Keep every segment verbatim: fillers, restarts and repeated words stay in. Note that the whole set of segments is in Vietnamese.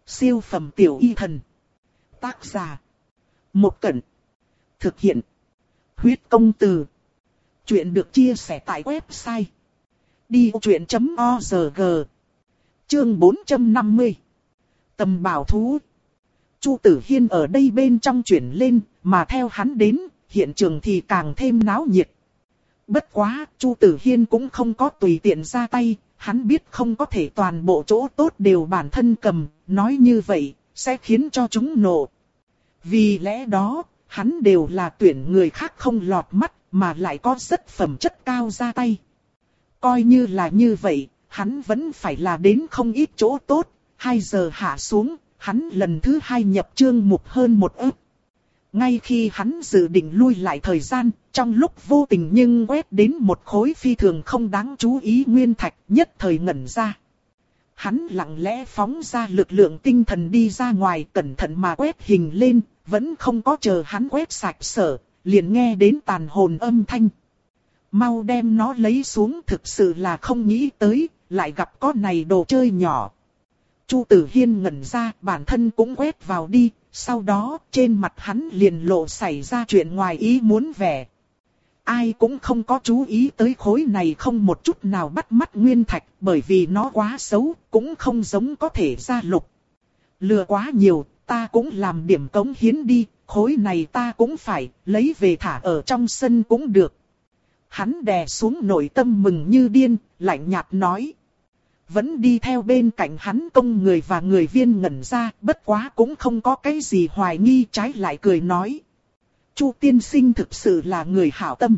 Siêu phẩm tiểu y thần. Tác giả. Một Cẩn. Thực hiện. Huyết công từ. Chuyện được chia sẻ tại website đi vô chuyện chấm org. Chương bốn trăm năm mươi. Tầm bảo thú. Chu Tử Hiên ở đây bên trong chuyển lên, mà theo hắn đến, hiện trường thì càng thêm náo nhiệt. Bất quá, Chu Tử Hiên cũng không có tùy tiện ra tay, hắn biết không có thể toàn bộ chỗ tốt đều bản thân cầm, nói như vậy, sẽ khiến cho chúng nộ. Vì lẽ đó, hắn đều là tuyển người khác không lọt mắt, mà lại có rất phẩm chất cao ra tay. Coi như là như vậy, hắn vẫn phải là đến không ít chỗ tốt, hai giờ hạ xuống, hắn lần thứ hai nhập chương mục hơn một ức. Ngay khi hắn dự định lui lại thời gian, trong lúc vô tình nhưng quét đến một khối phi thường không đáng chú ý nguyên thạch, nhất thời ngẩn ra. Hắn lặng lẽ phóng ra lực lượng tinh thần đi ra ngoài, cẩn thận mà quét hình lên, vẫn không có chờ hắn quét sạch sở, liền nghe đến tàn hồn âm thanh. Mau đem nó lấy xuống, thực sự là không nghĩ tới, lại gặp con này đồ chơi nhỏ. Chu Tử Hiên ngẩn ra, bản thân cũng quét vào đi, sau đó trên mặt hắn liền lộ xảy ra chuyện ngoài ý muốn vẻ. Ai cũng không có chú ý tới khối này không một chút nào bắt mắt nguyên thạch, bởi vì nó quá xấu, cũng không giống có thể ra lục. Lừa quá nhiều, ta cũng làm điểm cống hiến đi, khối này ta cũng phải, lấy về thả ở trong sân cũng được. Hắn đè xuống nội tâm mừng như điên, lạnh nhạt nói. Vẫn đi theo bên cạnh hắn công người và người viên ngẩn ra, bất quá cũng không có cái gì hoài nghi, trái lại cười nói. Chu tiên sinh thực sự là người hảo tâm.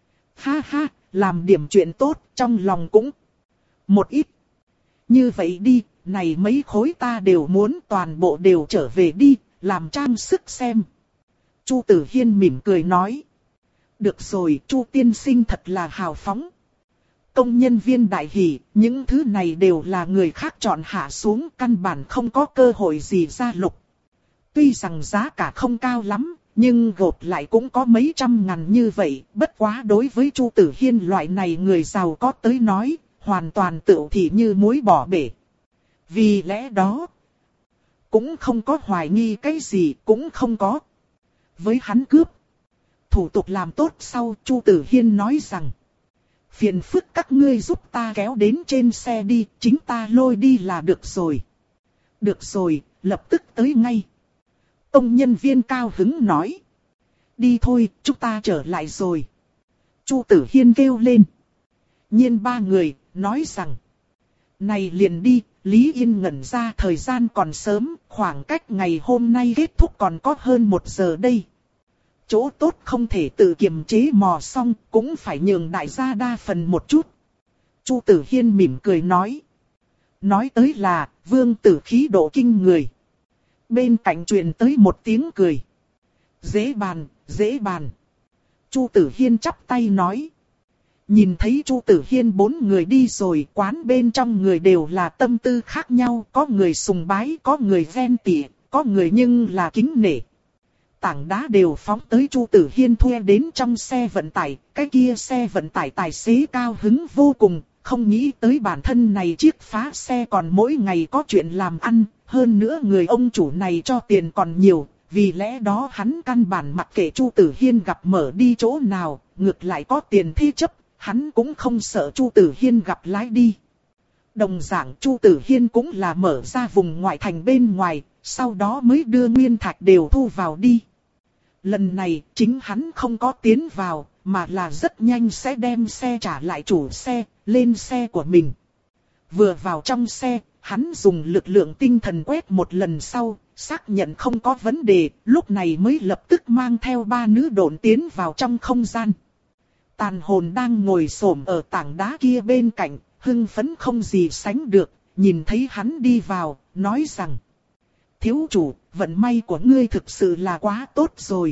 Ha ha, làm điểm chuyện tốt, trong lòng cũng một ít. Như vậy đi, này mấy khối ta đều muốn toàn bộ đều trở về đi, làm trang sức xem. Chu Tử Hiên mỉm cười nói. Được rồi, Chu tiên sinh thật là hào phóng. Công nhân viên đại hỉ, những thứ này đều là người khác chọn hạ xuống, căn bản không có cơ hội gì ra lục. Tuy rằng giá cả không cao lắm, nhưng gộp lại cũng có mấy trăm ngàn như vậy, bất quá đối với Chu Tử Hiên loại này người giàu có tới nói, hoàn toàn tựu thị như muối bỏ bể. Vì lẽ đó, cũng không có hoài nghi cái gì, cũng không có. Với hắn cướp, thủ tục làm tốt sau, Chu Tử Hiên nói rằng. Phiền phức các ngươi giúp ta kéo đến trên xe đi, chính ta lôi đi là được rồi. Được rồi, lập tức tới ngay. Công nhân viên cao hứng nói. Đi thôi, chúng ta trở lại rồi. Chu Tử Hiên kêu lên. Nhiên ba người, nói rằng. Này liền đi, Lý Yên ngẩn ra thời gian còn sớm, khoảng cách ngày hôm nay kết thúc còn có hơn một giờ đây. Chỗ tốt không thể tự kiềm chế mò xong, cũng phải nhường đại gia đa phần một chút. Chu Tử Hiên mỉm cười nói. Nói tới là, vương tử khí độ kinh người. Bên cạnh truyền tới một tiếng cười. Dễ bàn, dễ bàn. Chu Tử Hiên chắp tay nói. Nhìn thấy Chu Tử Hiên bốn người đi rồi, quán bên trong người đều là tâm tư khác nhau. Có người sùng bái, có người ghen tị, có người nhưng là kính nể. Tảng đá đều phóng tới Chu Tử Hiên thuê đến trong xe vận tải, cái kia xe vận tải tài xế cao hứng vô cùng, không nghĩ tới bản thân này chiếc phá xe còn mỗi ngày có chuyện làm ăn, hơn nữa người ông chủ này cho tiền còn nhiều, vì lẽ đó hắn căn bản mặc kệ Chu Tử Hiên gặp mở đi chỗ nào, ngược lại có tiền thế chấp, hắn cũng không sợ Chu Tử Hiên gặp lái đi. Đồng dạng Chu Tử Hiên cũng là mở ra vùng ngoại thành bên ngoài, sau đó mới đưa nguyên thạch đều thu vào đi. Lần này chính hắn không có tiến vào, mà là rất nhanh sẽ đem xe trả lại chủ xe, lên xe của mình. Vừa vào trong xe, hắn dùng lực lượng tinh thần quét một lần sau, xác nhận không có vấn đề, lúc này mới lập tức mang theo ba nữ độn tiến vào trong không gian. Tàn hồn đang ngồi xổm ở tảng đá kia bên cạnh, hưng phấn không gì sánh được, nhìn thấy hắn đi vào, nói rằng. Thiếu chủ, vận may của ngươi thực sự là quá tốt rồi.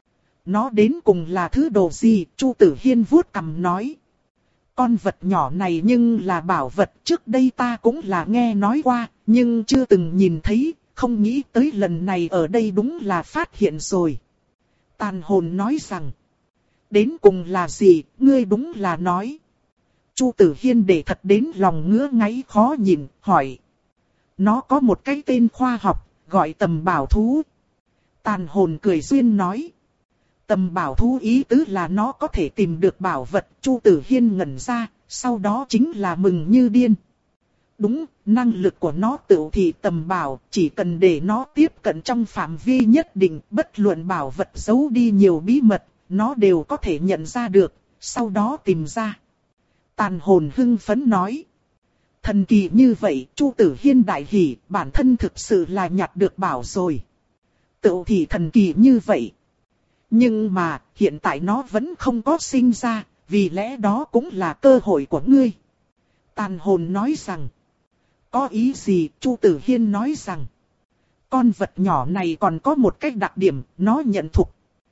Nó đến cùng là thứ đồ gì? Chu Tử Hiên vuốt cằm nói. Con vật nhỏ này nhưng là bảo vật, trước đây ta cũng là nghe nói qua, nhưng chưa từng nhìn thấy, không nghĩ tới lần này ở đây đúng là phát hiện rồi. Tàn hồn nói rằng. Đến cùng là gì, ngươi đúng là nói. Chu Tử Hiên để thật đến lòng ngứa ngáy khó nhìn, hỏi. Nó có một cái tên khoa học, gọi tầm bảo thú. Tàn hồn cười duyên nói. Tầm bảo thú ý tứ là nó có thể tìm được bảo vật. Chu Tử Hiên ngẩn ra, sau đó chính là mừng như điên. Đúng, năng lực của nó tự thị tầm bảo, chỉ cần để nó tiếp cận trong phạm vi nhất định, bất luận bảo vật giấu đi nhiều bí mật, nó đều có thể nhận ra được, sau đó tìm ra. Tàn hồn hưng phấn nói. Thần kỳ như vậy, Chu Tử Hiên đại hỉ, bản thân thực sự là nhặt được bảo rồi. Tự thị thần kỳ như vậy. Nhưng mà, hiện tại nó vẫn không có sinh ra, vì lẽ đó cũng là cơ hội của ngươi. Tàn hồn nói rằng. Có ý gì? Chu Tử Hiên nói rằng. Con vật nhỏ này còn có một cái đặc điểm, nó nhận thục.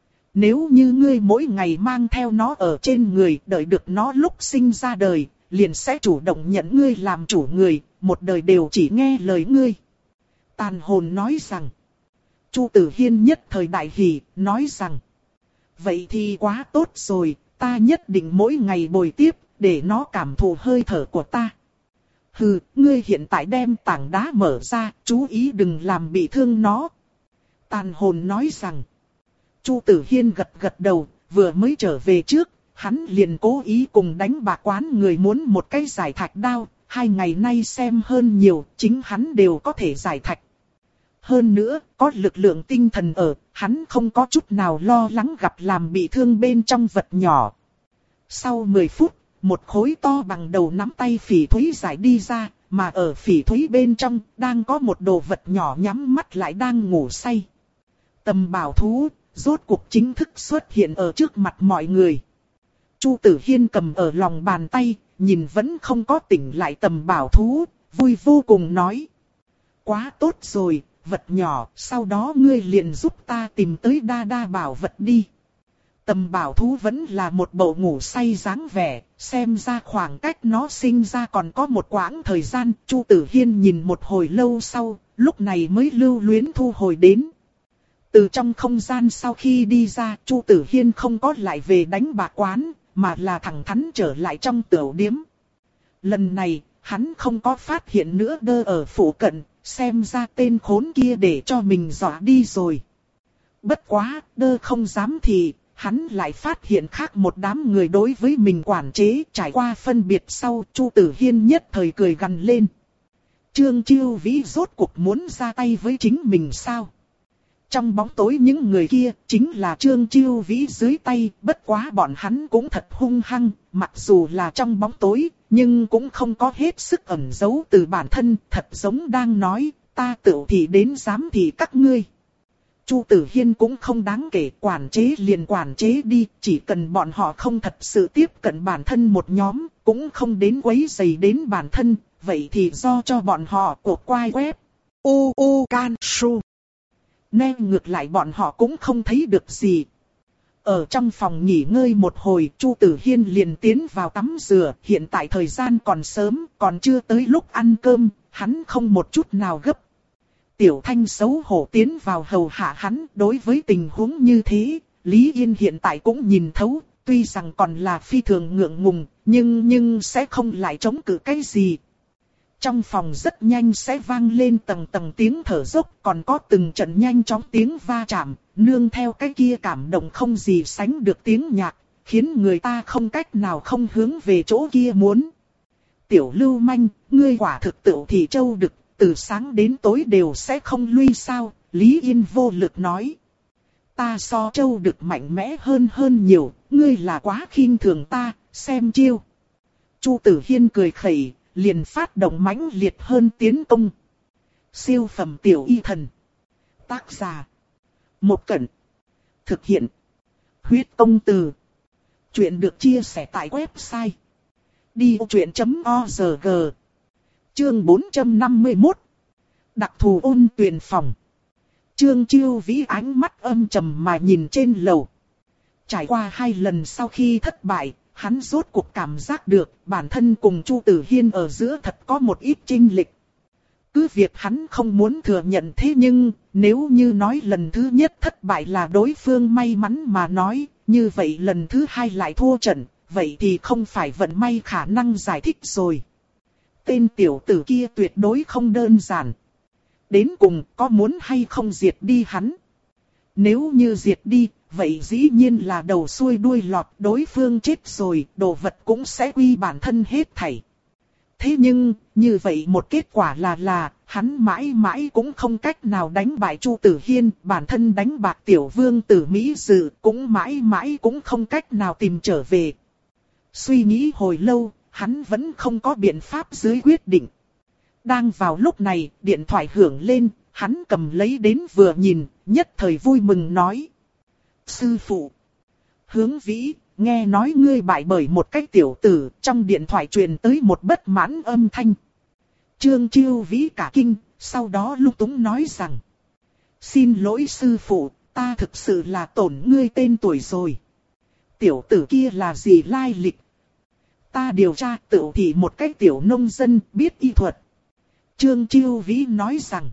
Nếu như ngươi mỗi ngày mang theo nó ở trên người, đợi được nó lúc sinh ra đời, liền sẽ chủ động nhận ngươi làm chủ người, một đời đều chỉ nghe lời ngươi. Tàn hồn nói rằng. Chu Tử Hiên nhất thời đại hỉ, nói rằng. Vậy thì quá tốt rồi, ta nhất định mỗi ngày bồi tiếp, để nó cảm thụ hơi thở của ta. Hừ, ngươi hiện tại đem tảng đá mở ra, chú ý đừng làm bị thương nó. Tàn hồn nói rằng. Chu Tử Hiên gật gật đầu, vừa mới trở về trước, hắn liền cố ý cùng đánh bạc quán người muốn một cái giải thạch đao, hai ngày nay xem hơn nhiều, chính hắn đều có thể giải thạch. Hơn nữa, có lực lượng tinh thần ở, hắn không có chút nào lo lắng gặp làm bị thương bên trong vật nhỏ. Sau mười phút, một khối to bằng đầu nắm tay phỉ thúy giải đi ra, mà ở phỉ thúy bên trong, đang có một đồ vật nhỏ nhắm mắt lại đang ngủ say. Tầm bảo thú, rốt cuộc chính thức xuất hiện ở trước mặt mọi người. Chu Tử Hiên cầm ở lòng bàn tay, nhìn vẫn không có tỉnh lại tầm bảo thú, vui vô cùng nói. Quá tốt rồi, vật nhỏ, sau đó ngươi liền giúp ta tìm tới đa đa bảo vật đi. Tầm bảo thú vẫn là một bộ ngủ say dáng vẻ, xem ra khoảng cách nó sinh ra còn có một quãng thời gian. Chu Tử Hiên nhìn một hồi lâu sau, lúc này mới lưu luyến thu hồi đến. Từ trong không gian sau khi đi ra, Chu Tử Hiên không có lại về đánh bạc quán, mà là thẳng thắn trở lại trong tiểu điếm. Lần này, hắn không có phát hiện nữa đơ ở phủ cận, xem ra tên khốn kia để cho mình dọa đi rồi. Bất quá, đơ không dám thì, hắn lại phát hiện khác một đám người đối với mình quản chế. Trải qua phân biệt sau, Chu Tử Hiên nhất thời cười gằn lên. Trương Chiêu Vĩ rốt cuộc muốn ra tay với chính mình sao? Trong bóng tối những người kia chính là Trương Chiêu Vĩ dưới tay, bất quá bọn hắn cũng thật hung hăng, mặc dù là trong bóng tối, nhưng cũng không có hết sức ẩn giấu từ bản thân, thật giống đang nói, ta tự thì đến dám thì các ngươi. Chu Tử Hiên cũng không đáng kể, quản chế liền quản chế đi, chỉ cần bọn họ không thật sự tiếp cận bản thân một nhóm, cũng không đến quấy rầy đến bản thân, vậy thì do cho bọn họ cuộc quay web. U U Can Su. Nên ngược lại bọn họ cũng không thấy được gì. Ở trong phòng nghỉ ngơi một hồi, Chu Tử Hiên liền tiến vào tắm rửa. Hiện tại thời gian còn sớm, còn chưa tới lúc ăn cơm, hắn không một chút nào gấp. Tiểu Thanh xấu hổ tiến vào hầu hạ hắn. Đối với tình huống như thế, Lý Yên hiện tại cũng nhìn thấu. Tuy rằng còn là phi thường ngượng ngùng, nhưng nhưng sẽ không lại chống cự cái gì. Trong phòng rất nhanh sẽ vang lên tầng tầng tiếng thở dốc, còn có từng trận nhanh chóng tiếng va chạm, nương theo cái kia cảm động không gì sánh được tiếng nhạc, khiến người ta không cách nào không hướng về chỗ kia muốn. Tiểu lưu manh, ngươi quả thực tự thị châu đực, từ sáng đến tối đều sẽ không lui sao, Lý Yên vô lực nói. Ta so châu đực mạnh mẽ hơn hơn nhiều, ngươi là quá khinh thường ta, xem chiêu. Chu Tử Hiên cười khẩy. Liền phát động mãnh liệt hơn tiến công. Siêu phẩm tiểu y thần. Tác giả. Một Cẩn. Thực hiện. Huyết công từ. Chuyện được chia sẻ tại website. đi ô chuyện chấm o rờ giê. Chương bốn trăm năm mươi mốt. Đặc thù ôn tuyền phòng. Trương Chiêu Vĩ ánh mắt âm trầm mà nhìn trên lầu. Trải qua hai lần sau khi thất bại. Hắn rốt cuộc cảm giác được bản thân cùng Chu Tử Hiên ở giữa thật có một ít chênh lệch. Cứ việc hắn không muốn thừa nhận thế nhưng nếu như nói lần thứ nhất thất bại là đối phương may mắn mà nói, như vậy lần thứ hai lại thua trận, vậy thì không phải vận may khả năng giải thích rồi. tên tiểu tử kia tuyệt đối không đơn giản. Đến cùng có muốn hay không diệt đi hắn? Nếu như diệt đi, vậy dĩ nhiên là đầu xuôi đuôi lọt, đối phương chết rồi, đồ vật cũng sẽ quy bản thân hết thảy. Thế nhưng, như vậy một kết quả là là, hắn mãi mãi cũng không cách nào đánh bại Chu Tử Hiên, bản thân đánh bạc tiểu vương tử Mỹ Dự cũng mãi mãi cũng không cách nào tìm trở về. Suy nghĩ hồi lâu, hắn vẫn không có biện pháp dưới quyết định. Đang vào lúc này, điện thoại hưởng lên, hắn cầm lấy đến vừa nhìn, nhất thời vui mừng nói. Sư phụ, Hướng Vĩ, nghe nói ngươi bại bởi một cái tiểu tử, trong điện thoại truyền tới một bất mãn âm thanh. Trương Chiêu Vĩ cả kinh, sau đó lung túng nói rằng. Xin lỗi sư phụ, ta thực sự là tổn ngươi tên tuổi rồi. Tiểu tử kia là gì lai lịch? Ta điều tra tự thì một cái tiểu nông dân biết y thuật. Trương Chiêu Vĩ nói rằng.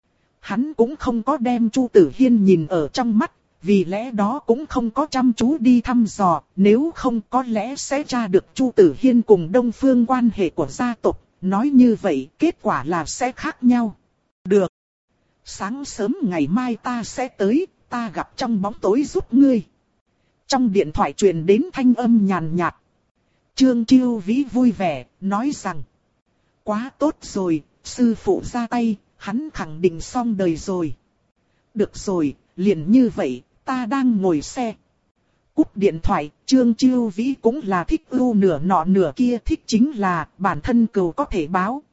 Hắn cũng không có đem Chu Tử Hiên nhìn ở trong mắt. Vì lẽ đó cũng không có chăm chú đi thăm dò, nếu không có lẽ sẽ tra được Chu Tử Hiên cùng Đông Phương quan hệ của gia tộc. Nói như vậy, kết quả là sẽ khác nhau. Được. Sáng sớm ngày mai ta sẽ tới, ta gặp trong bóng tối giúp ngươi. Trong điện thoại truyền đến thanh âm nhàn nhạt. Trương Chiêu Vĩ vui vẻ, nói rằng. Quá tốt rồi, sư phụ ra tay, hắn khẳng định xong đời rồi. Được rồi, liền như vậy. Ta đang ngồi xe. Cúp điện thoại, Trương Chiêu Vĩ cũng là thích ưu nửa nọ nửa kia, thích chính là bản thân cừu có thể báo.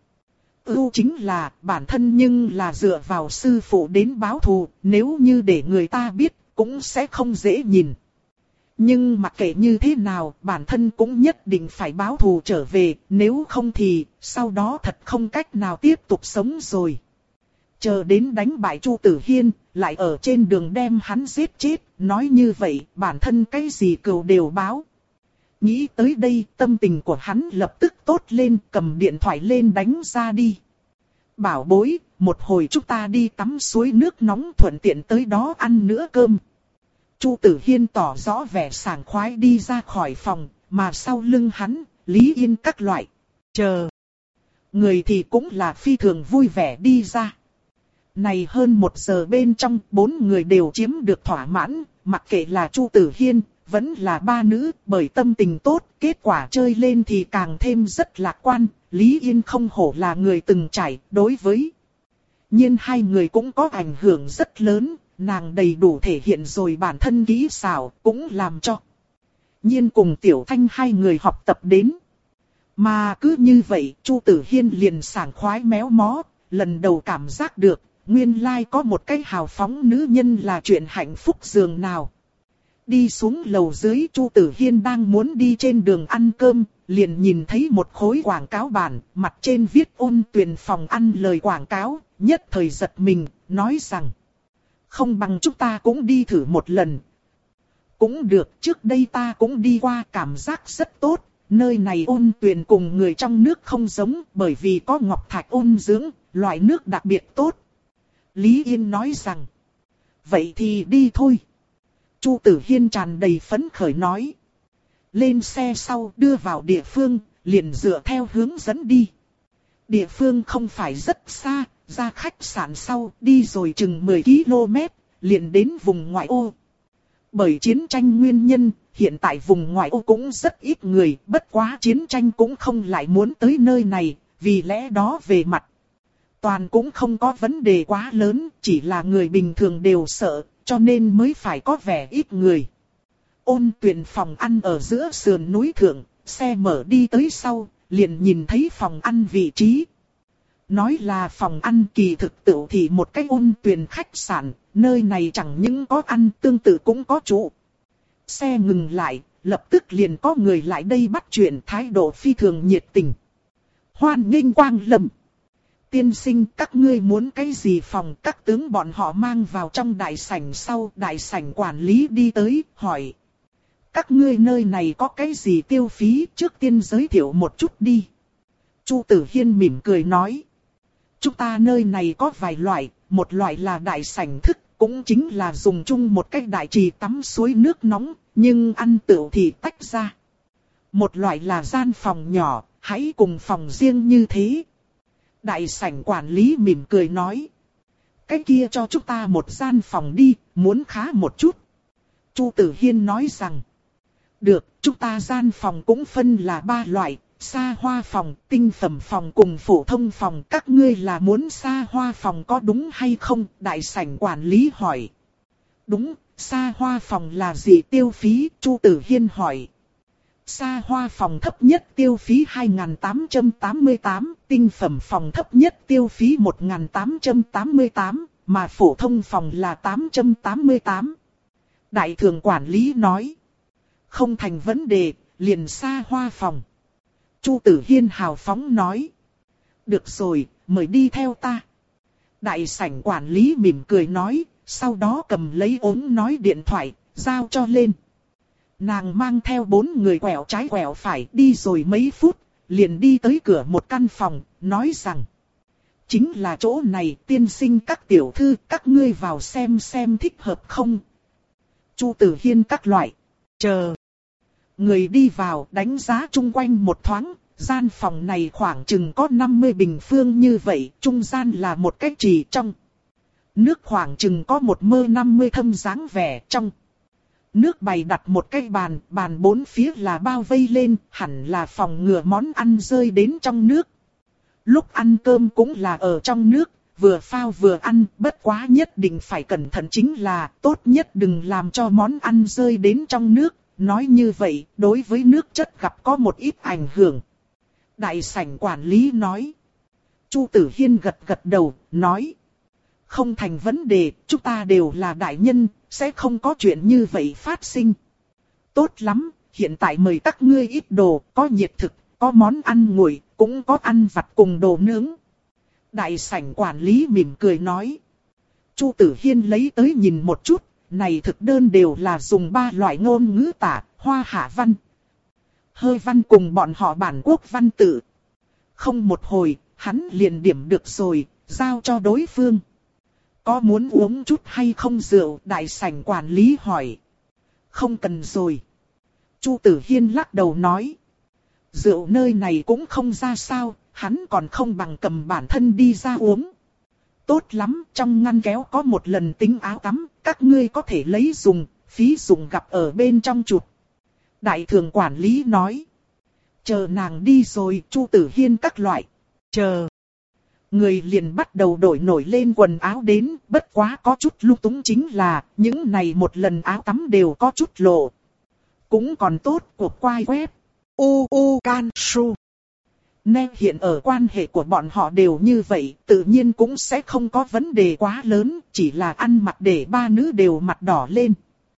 Ưu chính là bản thân nhưng là dựa vào sư phụ đến báo thù, nếu như để người ta biết cũng sẽ không dễ nhìn. Nhưng mặc kệ như thế nào, bản thân cũng nhất định phải báo thù trở về, nếu không thì sau đó thật không cách nào tiếp tục sống rồi. Chờ đến đánh bại Chu Tử Hiên, lại ở trên đường đem hắn giết chết, nói như vậy, bản thân cái gì cừu đều báo. Nghĩ tới đây, tâm tình của hắn lập tức tốt lên, cầm điện thoại lên đánh ra đi. Bảo bối, một hồi chúng ta đi tắm suối nước nóng thuận tiện tới đó ăn nữa cơm. Chu Tử Hiên tỏ rõ vẻ sảng khoái đi ra khỏi phòng, mà sau lưng hắn, Lý Yên các loại. Chờ. Người thì cũng là phi thường vui vẻ đi ra. Này hơn một giờ bên trong, bốn người đều chiếm được thỏa mãn, mặc kệ là Chu Tử Hiên, vẫn là ba nữ, bởi tâm tình tốt, kết quả chơi lên thì càng thêm rất lạc quan. Lý Yên không hổ là người từng trải, đối với nhiên hai người cũng có ảnh hưởng rất lớn, nàng đầy đủ thể hiện rồi bản thân kỹ xảo, cũng làm cho nhiên cùng Tiểu Thanh hai người học tập đến. Mà cứ như vậy, Chu Tử Hiên liền sảng khoái méo mó, lần đầu cảm giác được. Nguyên lai có một cái hào phóng nữ nhân là chuyện hạnh phúc dường nào. Đi xuống lầu dưới, Chu Tử Hiên đang muốn đi trên đường ăn cơm, liền nhìn thấy một khối quảng cáo bản, mặt trên viết Ôn Tuyền phòng ăn lời quảng cáo, nhất thời giật mình, nói rằng. Không bằng chúng ta cũng đi thử một lần. Cũng được, trước đây ta cũng đi qua, cảm giác rất tốt, nơi này Ôn Tuyền cùng người trong nước không giống, bởi vì có ngọc thạch ôn dưỡng, loại nước đặc biệt tốt. Lý Yên nói rằng, vậy thì đi thôi. Chu Tử Hiên tràn đầy phấn khởi nói. Lên xe sau đưa vào địa phương, liền dựa theo hướng dẫn đi. Địa phương không phải rất xa, ra khách sạn sau, đi rồi chừng mười ki lô mét, liền đến vùng ngoại ô. Bởi chiến tranh nguyên nhân, hiện tại vùng ngoại ô cũng rất ít người, bất quá chiến tranh cũng không lại muốn tới nơi này, vì lẽ đó về mặt toàn cũng không có vấn đề quá lớn, chỉ là người bình thường đều sợ, cho nên mới phải có vẻ ít người. Ôn Tuyền phòng ăn ở giữa sườn núi thượng, xe mở đi tới sau, liền nhìn thấy phòng ăn vị trí. Nói là phòng ăn, kỳ thực tự thì một cái Ôn Tuyền khách sạn, nơi này chẳng những có ăn, tương tự cũng có trụ. Xe ngừng lại, lập tức liền có người lại đây bắt chuyện, thái độ phi thường nhiệt tình. Hoan nghênh quang lâm. Tiên sinh, các ngươi muốn cái gì phòng? Các tướng bọn họ mang vào trong đại sảnh sau, đại sảnh quản lý đi tới, hỏi. Các ngươi nơi này có cái gì tiêu phí, trước tiên giới thiệu một chút đi. Chu Tử Hiên mỉm cười nói. Chúng ta nơi này có vài loại, một loại là đại sảnh thức, cũng chính là dùng chung một cái đại trì tắm suối nước nóng, nhưng ăn tựu thì tách ra. Một loại là gian phòng nhỏ, hãy cùng phòng riêng như thế. Đại sảnh quản lý mỉm cười nói. Cái kia cho chúng ta một gian phòng đi, muốn khá một chút. Chu Tử Hiên nói rằng. Được, chúng ta gian phòng cũng phân là ba loại, xa hoa phòng, tinh phẩm phòng cùng phổ thông phòng. Các ngươi là muốn xa hoa phòng có đúng hay không? Đại sảnh quản lý hỏi. Đúng, xa hoa phòng là gì tiêu phí? Chu Tử Hiên hỏi. Xa hoa phòng thấp nhất tiêu phí hai nghìn tám trăm tám mươi tám, tinh phẩm phòng thấp nhất tiêu phí một nghìn tám trăm tám mươi tám, mà phổ thông phòng là tám trăm tám mươi tám. Đại thường quản lý nói. Không thành vấn đề, liền xa hoa phòng. Chu Tử Hiên hào phóng nói. Được rồi, mời đi theo ta. Đại sảnh quản lý mỉm cười nói, sau đó cầm lấy ống nói điện thoại, giao cho lên. Nàng mang theo bốn người quẹo trái quẹo phải đi rồi mấy phút, liền đi tới cửa một căn phòng, nói rằng. Chính là chỗ này, tiên sinh các tiểu thư, các ngươi vào xem xem thích hợp không. Chu Tử Hiên các loại, chờ. Người đi vào đánh giá chung quanh một thoáng, gian phòng này khoảng chừng có năm mươi bình phương như vậy, trung gian là một cái trì trong. Nước khoảng chừng có một mơ năm mươi thâm dáng vẻ trong. Nước bày đặt một cái bàn, bàn bốn phía là bao vây lên, hẳn là phòng ngừa món ăn rơi đến trong nước. Lúc ăn cơm cũng là ở trong nước, vừa phao vừa ăn, bất quá nhất định phải cẩn thận chính là tốt nhất đừng làm cho món ăn rơi đến trong nước. Nói như vậy, đối với nước chất gặp có một ít ảnh hưởng. Đại sảnh quản lý nói. Chu Tử Hiên gật gật đầu, nói. Không thành vấn đề, chúng ta đều là đại nhân, sẽ không có chuyện như vậy phát sinh. Tốt lắm, hiện tại mời các ngươi ít đồ, có nhiệt thực, có món ăn nguội, cũng có ăn vặt cùng đồ nướng. Đại sảnh quản lý mỉm cười nói. Chu Tử Hiên lấy tới nhìn một chút, này thực đơn đều là dùng ba loại ngôn ngữ tả, Hoa Hạ văn, Hơi văn cùng bọn họ bản quốc văn tự. Không một hồi, hắn liền điểm được rồi, giao cho đối phương. Có muốn uống chút hay không rượu? Đại sảnh quản lý hỏi. Không cần rồi. Chu Tử Hiên lắc đầu nói. Rượu nơi này cũng không ra sao, hắn còn không bằng cầm bản thân đi ra uống. Tốt lắm, trong ngăn kéo có một lần tính áo tắm, các ngươi có thể lấy dùng, phí dùng gặp ở bên trong chụp. Đại thường quản lý nói. Chờ nàng đi rồi, Chu Tử Hiên các loại. Chờ. Người liền bắt đầu đổi nổi lên quần áo đến, bất quá có chút lung túng chính là, những này một lần áo tắm đều có chút lộ. Cũng còn tốt, cuộc quay web. U U Can Su. Nè hiện ở quan hệ của bọn họ đều như vậy, tự nhiên cũng sẽ không có vấn đề quá lớn, chỉ là ăn mặc để ba nữ đều mặt đỏ lên.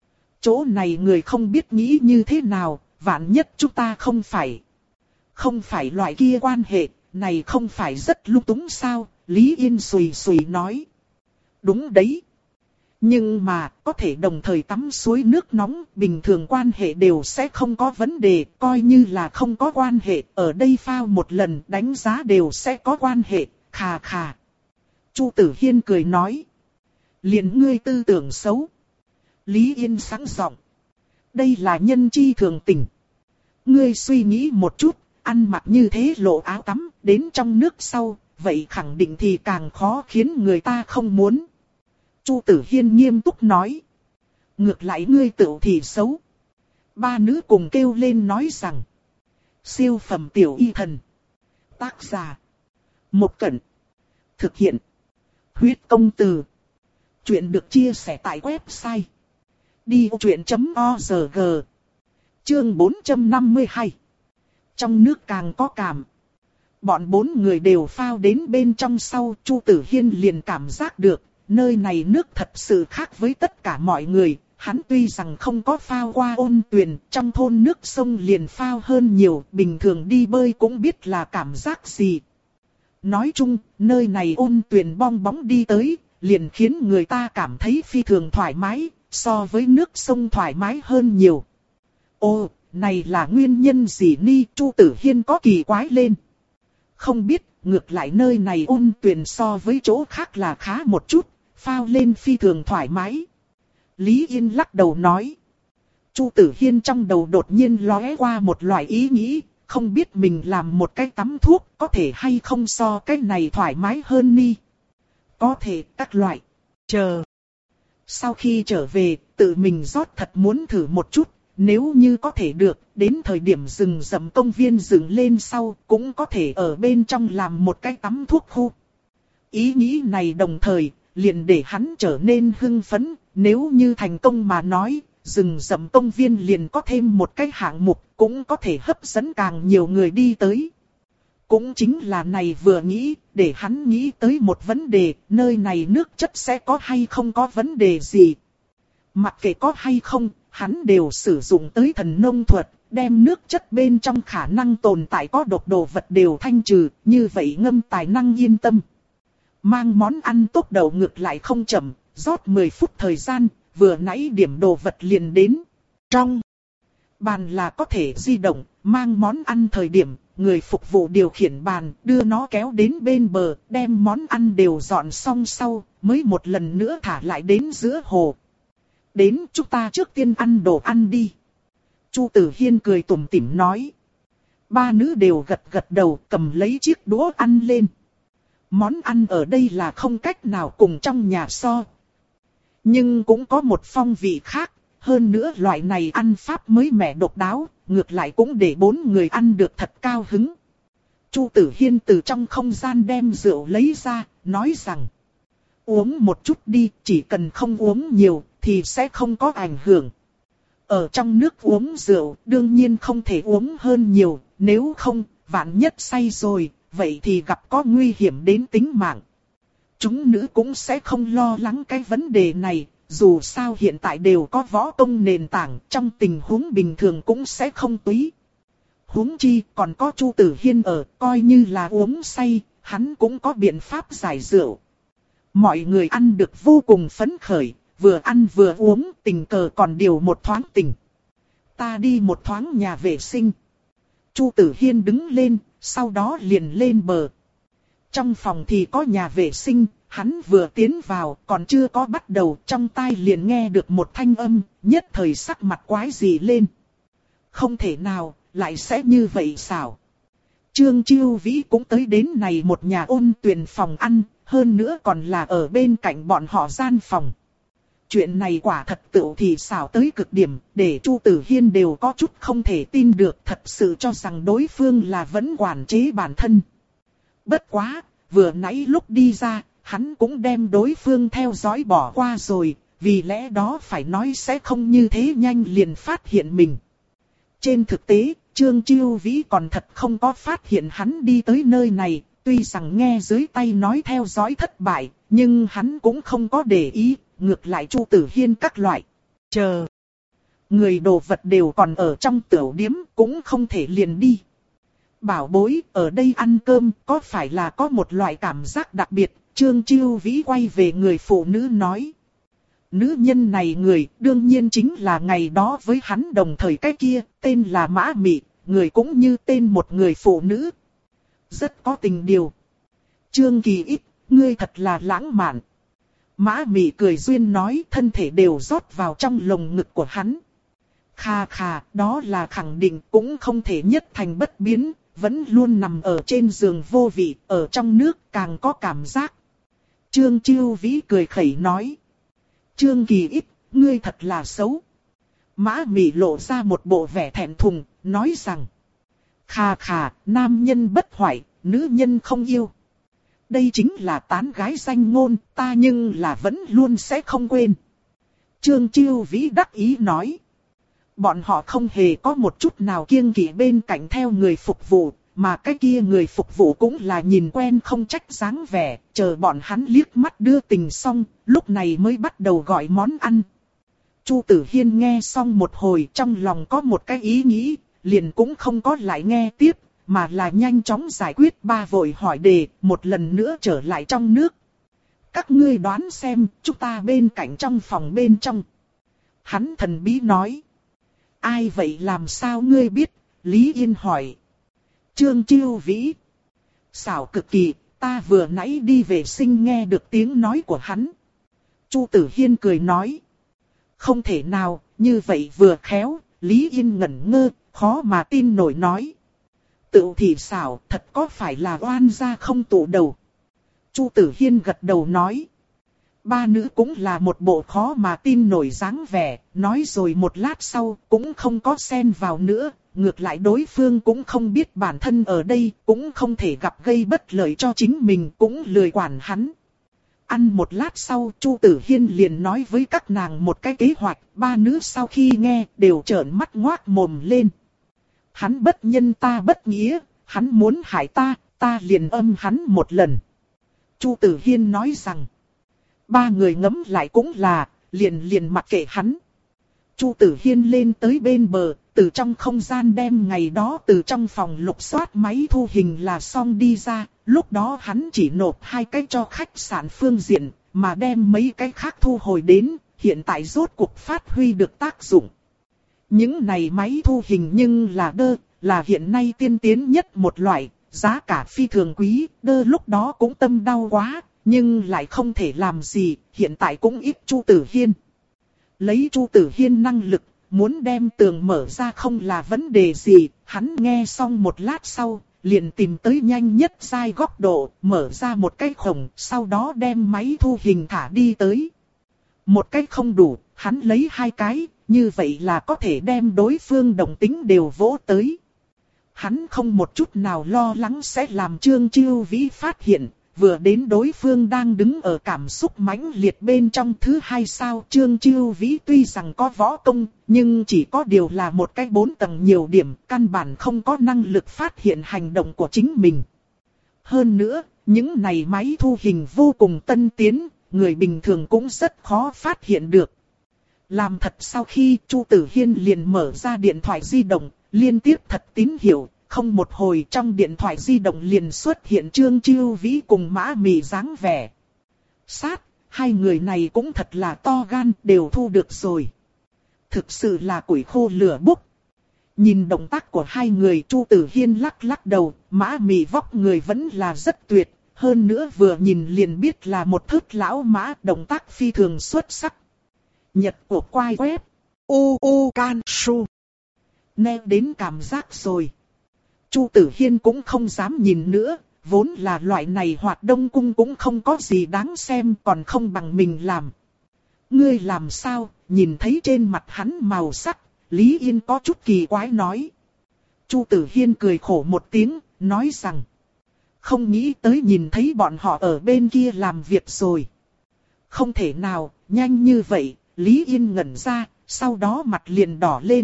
Chỗ này người không biết nghĩ như thế nào, vạn nhất chúng ta không phải. Không phải loại kia quan hệ, này không phải rất lung túng sao, Lý Yên sùi sùi nói. Đúng đấy. Nhưng mà, có thể đồng thời tắm suối nước nóng, bình thường quan hệ đều sẽ không có vấn đề, coi như là không có quan hệ, ở đây phao một lần đánh giá đều sẽ có quan hệ, khà khà. Chu Tử Hiên cười nói. Liền ngươi tư tưởng xấu. Lý Yên sáng giọng. Đây là nhân chi thường tình. Ngươi suy nghĩ một chút, ăn mặc như thế lộ áo tắm, đến trong nước sau, vậy khẳng định thì càng khó khiến người ta không muốn. Chu Tử Hiên nghiêm túc nói. Ngược lại ngươi tự thì xấu. Ba nữ cùng kêu lên nói rằng. Siêu phẩm tiểu y thần. Tác giả. Một Cẩn. Thực hiện. Huyết công từ. Chuyện được chia sẻ tại website. đi vô chuyện chấm org. Chương bốn trăm năm mươi hai. Trong nước càng có cảm. Bọn bốn người đều phao đến bên trong sau, Chu Tử Hiên liền cảm giác được. Nơi này nước thật sự khác với tất cả mọi người, hắn tuy rằng không có phao qua ôn tuyền, trong thôn nước sông liền phao hơn nhiều, bình thường đi bơi cũng biết là cảm giác gì. Nói chung, nơi này ôn tuyền bong bóng đi tới, liền khiến người ta cảm thấy phi thường thoải mái, so với nước sông thoải mái hơn nhiều. Ồ, này là nguyên nhân gì ni? Chu Tử Hiên có kỳ quái lên. Không biết, ngược lại nơi này ôn tuyền so với chỗ khác là khá một chút. Phao lên phi thường thoải mái. Lý Yên lắc đầu nói. Chu Tử Hiên trong đầu đột nhiên lóe qua một loại ý nghĩ, không biết mình làm một cái tắm thuốc có thể hay không so cái này thoải mái hơn ni. Có thể các loại. Chờ. Sau khi trở về, tự mình rót thật muốn thử một chút, nếu như có thể được, đến thời điểm rừng rậm công viên dựng lên sau, cũng có thể ở bên trong làm một cái tắm thuốc khu. Ý nghĩ này đồng thời, liền để hắn trở nên hưng phấn, nếu như thành công mà nói, rừng rậm công viên liền có thêm một cái hạng mục, cũng có thể hấp dẫn càng nhiều người đi tới. Cũng chính là này vừa nghĩ, để hắn nghĩ tới một vấn đề, nơi này nước chất sẽ có hay không có vấn đề gì. Mặc kệ có hay không, hắn đều sử dụng tới thần nông thuật, đem nước chất bên trong khả năng tồn tại có độc đồ vật đều thanh trừ, như vậy ngâm tài năng yên tâm. Mang món ăn tốt đầu ngược lại không chậm, rót mười phút thời gian, vừa nãy điểm đồ vật liền đến. Trong bàn là có thể di động, mang món ăn thời điểm, người phục vụ điều khiển bàn, đưa nó kéo đến bên bờ, đem món ăn đều dọn xong sau, mới một lần nữa thả lại đến giữa hồ. Đến chúng ta trước tiên ăn đồ ăn đi. Chu Tử Hiên cười tủm tỉm nói. Ba nữ đều gật gật đầu cầm lấy chiếc đũa ăn lên. Món ăn ở đây là không cách nào cùng trong nhà so. Nhưng cũng có một phong vị khác. Hơn nữa loại này ăn pháp mới mẻ độc đáo, ngược lại cũng để bốn người ăn được thật cao hứng. Chu Tử Hiên từ trong không gian đem rượu lấy ra, nói rằng. Uống một chút đi, chỉ cần không uống nhiều thì sẽ không có ảnh hưởng. Ở trong nước uống rượu, đương nhiên không thể uống hơn nhiều, nếu không, vạn nhất say rồi, vậy thì gặp có nguy hiểm đến tính mạng. Chúng nữ cũng sẽ không lo lắng cái vấn đề này, dù sao hiện tại đều có võ công nền tảng, trong tình huống bình thường cũng sẽ không túy. Huống chi còn có Chu Tử Hiên ở, coi như là uống say, hắn cũng có biện pháp giải rượu. Mọi người ăn được vô cùng phấn khởi, vừa ăn vừa uống, tình cờ còn điều một thoáng tình. Ta đi một thoáng nhà vệ sinh. Chu Tử Hiên đứng lên, sau đó liền lên bờ. Trong phòng thì có nhà vệ sinh, hắn vừa tiến vào, còn chưa có bắt đầu, trong tai liền nghe được một thanh âm, nhất thời sắc mặt quái dị lên. Không thể nào, lại sẽ như vậy sao? Trương Chiêu Vĩ cũng tới đến này một nhà ôn tuyền phòng ăn, hơn nữa còn là ở bên cạnh bọn họ gian phòng. Chuyện này quả thật tựu thì xảo tới cực điểm, để Chu Tử Hiên đều có chút không thể tin được, thật sự cho rằng đối phương là vẫn quản chế bản thân. Bất quá, vừa nãy lúc đi ra, hắn cũng đem đối phương theo dõi bỏ qua rồi, vì lẽ đó phải nói sẽ không như thế nhanh liền phát hiện mình. Trên thực tế, Trương Chiêu Vĩ còn thật không có phát hiện hắn đi tới nơi này, tuy rằng nghe dưới tay nói theo dõi thất bại, nhưng hắn cũng không có để ý, ngược lại Chu Tử Hiên các loại. Chờ. Người đồ vật đều còn ở trong tiểu điếm, cũng không thể liền đi. Bảo bối, ở đây ăn cơm, có phải là có một loại cảm giác đặc biệt, Trương Chiêu Vĩ quay về người phụ nữ nói. Nữ nhân này người, đương nhiên chính là ngày đó với hắn đồng thời cái kia, tên là Mã Mị, người cũng như tên một người phụ nữ. Rất có tình điều. Trương Kỳ Ít, ngươi thật là lãng mạn. Mã Mị cười duyên nói, thân thể đều rót vào trong lồng ngực của hắn. Khà khà, đó là khẳng định, cũng không thể nhất thành bất biến, vẫn luôn nằm ở trên giường vô vị, ở trong nước càng có cảm giác. Trương Chiêu Vĩ cười khẩy nói. Trương Kỳ Ít, ngươi thật là xấu. Mã Mị lộ ra một bộ vẻ thẹn thùng, nói rằng. Khà khà, nam nhân bất hoại, nữ nhân không yêu. Đây chính là tán gái danh ngôn, ta nhưng là vẫn luôn sẽ không quên. Trương Chiêu Vĩ đắc ý nói. Bọn họ không hề có một chút nào kiêng kỵ bên cạnh theo người phục vụ, mà cái kia người phục vụ cũng là nhìn quen không trách dáng vẻ, chờ bọn hắn liếc mắt đưa tình xong, lúc này mới bắt đầu gọi món ăn. Chu Tử Hiên nghe xong một hồi trong lòng có một cái ý nghĩ, liền cũng không có lại nghe tiếp, mà là nhanh chóng giải quyết ba vội hỏi đề, một lần nữa trở lại trong nước. Các ngươi đoán xem, chúng ta bên cạnh trong phòng bên trong. Hắn thần bí nói. Ai vậy làm sao ngươi biết? Lý Yên hỏi. Trương Chiêu Vĩ. Xảo cực kỳ, ta vừa nãy đi vệ sinh nghe được tiếng nói của hắn. Chu Tử Hiên cười nói. Không thể nào, như vậy vừa khéo, Lý Yên ngẩn ngơ, khó mà tin nổi nói. Tự thị xảo, thật có phải là oan gia không tụ đầu. Chu Tử Hiên gật đầu nói. Ba nữ cũng là một bộ khó mà tin nổi dáng vẻ, nói rồi một lát sau cũng không có xen vào nữa, ngược lại đối phương cũng không biết bản thân ở đây, cũng không thể gặp gây bất lợi cho chính mình, cũng lười quản hắn. Ăn một lát sau, Chu Tử Hiên liền nói với các nàng một cái kế hoạch, ba nữ sau khi nghe đều trợn mắt ngoác mồm lên. Hắn bất nhân ta bất nghĩa, hắn muốn hại ta, ta liền âm hắn một lần. Chu Tử Hiên nói rằng, ba người ngấm lại cũng là, liền liền mặc kệ hắn. Chu Tử Hiên lên tới bên bờ, từ trong không gian đem ngày đó từ trong phòng lục soát máy thu hình là xong đi ra, lúc đó hắn chỉ nộp hai cái cho khách sạn phương diện, mà đem mấy cái khác thu hồi đến, hiện tại rốt cuộc phát huy được tác dụng. Những này máy thu hình nhưng là đơ, là hiện nay tiên tiến nhất một loại, giá cả phi thường quý, đơ lúc đó cũng tâm đau quá, nhưng lại không thể làm gì, hiện tại cũng ít. Chu Tử Hiên lấy Chu Tử Hiên năng lực, muốn đem tường mở ra không là vấn đề gì, hắn nghe xong một lát sau, liền tìm tới nhanh nhất sai góc độ, mở ra một cái khổng, sau đó đem máy thu hình thả đi tới. Một cái không đủ, hắn lấy hai cái, như vậy là có thể đem đối phương đồng tính đều vỗ tới. Hắn không một chút nào lo lắng sẽ làm Trương Chiêu Vĩ phát hiện, vừa đến đối phương đang đứng ở cảm xúc mãnh liệt bên trong. Thứ hai sao, Trương Chiêu Vĩ tuy rằng có võ công, nhưng chỉ có điều là một cái bốn tầng nhiều điểm, căn bản không có năng lực phát hiện hành động của chính mình. Hơn nữa, những này máy thu hình vô cùng tân tiến, người bình thường cũng rất khó phát hiện được. Làm thật sau khi Chu Tử Hiên liền mở ra điện thoại di động, liên tiếp thật tín hiệu, không một hồi trong điện thoại di động liền xuất hiện Trương Chiêu Vĩ cùng Mã Mị dáng vẻ. Sát, hai người này cũng thật là to gan, đều thu được rồi. Thực sự là củi khô lửa bốc. Nhìn động tác của hai người, Chu Tử Hiên lắc lắc đầu, Mã Mị vóc người vẫn là rất tuyệt, hơn nữa vừa nhìn liền biết là một thớt lão mã, động tác phi thường xuất sắc. Nhật của quai web u u can su nghe đến cảm giác rồi. Chu Tử Hiên cũng không dám nhìn nữa, vốn là loại này hoạt đông cung cũng không có gì đáng xem, còn không bằng mình làm. Ngươi làm sao? Nhìn thấy trên mặt hắn màu sắc, Lý Yên có chút kỳ quái nói. Chu Tử Hiên cười khổ một tiếng, nói rằng, không nghĩ tới nhìn thấy bọn họ ở bên kia làm việc rồi. Không thể nào, nhanh như vậy. Lý Yên ngẩn ra, sau đó mặt liền đỏ lên.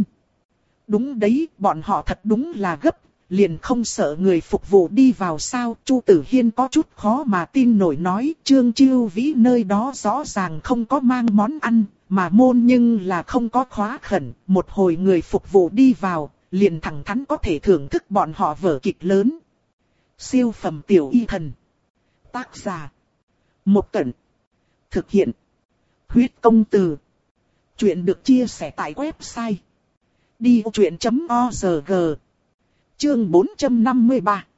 Đúng đấy, bọn họ thật đúng là gấp, liền không sợ người phục vụ đi vào sao. Chu Tử Hiên có chút khó mà tin nổi nói, Trương Chiêu Vĩ nơi đó rõ ràng không có mang món ăn, mà môn nhưng là không có khóa khẩn. Một hồi người phục vụ đi vào, liền thẳng thắn có thể thưởng thức bọn họ vở kịch lớn. Siêu phẩm tiểu y thần. Tác giả Mộc Cẩn. Thực hiện Huyết Công Từ. Chuyện được chia sẻ tại website đi vô chuyện chấm org. Chương bốn trăm năm mươi ba.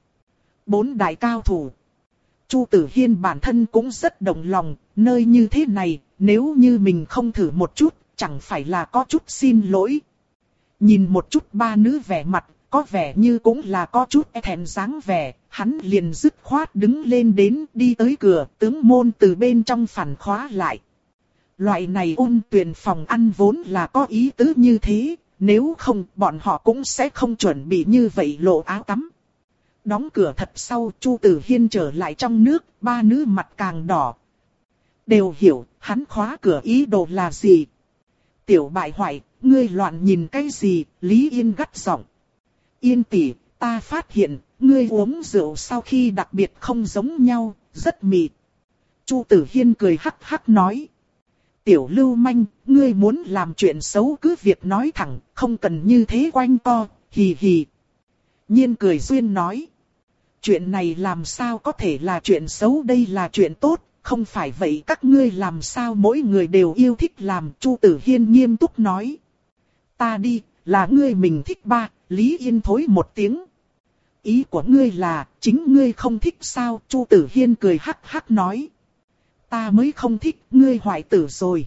Bốn đại cao thủ. Chu Tử Hiên bản thân cũng rất đồng lòng, nơi như thế này, nếu như mình không thử một chút, chẳng phải là có chút xin lỗi. Nhìn một chút ba nữ vẻ mặt, có vẻ như cũng là có chút e thẹn dáng vẻ, hắn liền dứt khoát đứng lên đến đi tới cửa, tướng môn từ bên trong phản khóa lại. Loại này ôn tuyển phòng ăn vốn là có ý tứ như thế, nếu không bọn họ cũng sẽ không chuẩn bị như vậy lộ áo tắm. Đóng cửa thật sau, Chu Tử Hiên trở lại trong nước, ba nữ mặt càng đỏ. Đều hiểu, hắn khóa cửa ý đồ là gì. Tiểu bại hoại, ngươi loạn nhìn cái gì, Lý Yên gắt giọng. Yên tỷ, ta phát hiện, ngươi uống rượu sau khi đặc biệt không giống nhau, rất mị. Chu Tử Hiên cười hắc hắc nói. Tiểu lưu manh, ngươi muốn làm chuyện xấu cứ việc nói thẳng, không cần như thế quanh co, hì hì. Nhiên cười duyên nói. Chuyện này làm sao có thể là chuyện xấu, đây là chuyện tốt, không phải vậy các ngươi làm sao mỗi người đều yêu thích làm. Chu Tử Hiên nghiêm túc nói. Ta đi, là ngươi mình thích ba, Lý Yên thối một tiếng. Ý của ngươi là, chính ngươi không thích sao? Chu Tử Hiên cười hắc hắc nói. Ta mới không thích, ngươi hoại tử rồi.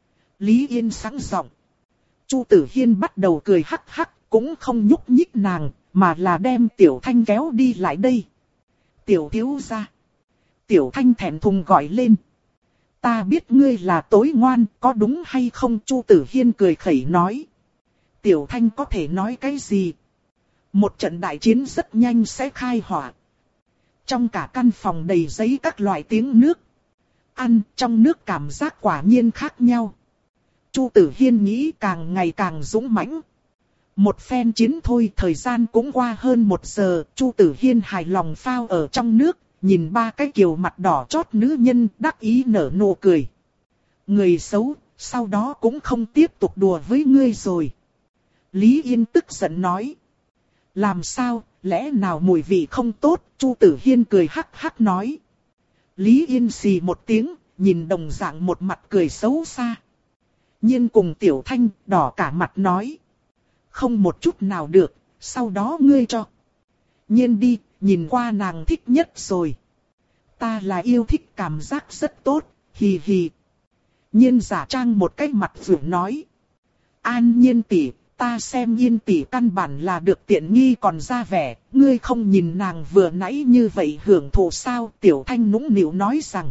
Lý Yên sẵn giọng. Chu Tử Hiên bắt đầu cười hắc hắc, cũng không nhúc nhích nàng, mà là đem Tiểu Thanh kéo đi lại đây. Tiểu thiếu gia. Tiểu Thanh thẹn thùng gọi lên. Ta biết ngươi là tối ngoan, có đúng hay không? Chu Tử Hiên cười khẩy nói. Tiểu Thanh có thể nói cái gì? Một trận đại chiến rất nhanh sẽ khai hỏa. Trong cả căn phòng đầy giấy các loại tiếng nước. Ăn trong nước cảm giác quả nhiên khác nhau. Chu Tử Hiên nghĩ càng ngày càng dũng mãnh. Một phen chiến thôi, thời gian cũng qua hơn một giờ. Chu Tử Hiên hài lòng phao ở trong nước, nhìn ba cái kiều mặt đỏ chót nữ nhân đắc ý nở nụ cười. Người xấu, sau đó cũng không tiếp tục đùa với ngươi rồi. Lý Yên tức giận nói. Làm sao, lẽ nào mùi vị không tốt? Chu Tử Hiên cười hắc hắc nói. Lý Yên xì một tiếng, nhìn đồng dạng một mặt cười xấu xa. Nhiên cùng Tiểu Thanh đỏ cả mặt nói. Không một chút nào được, sau đó ngươi cho. Nhiên đi, nhìn qua nàng thích nhất rồi. Ta là yêu thích cảm giác rất tốt, hì hì. Nhiên giả trang một cái mặt vượng nói. An Nhiên tỷ, ta xem Yên tỷ căn bản là được tiện nghi còn ra vẻ. Ngươi không nhìn nàng vừa nãy như vậy hưởng thụ sao? Tiểu Thanh nũng nịu nói rằng.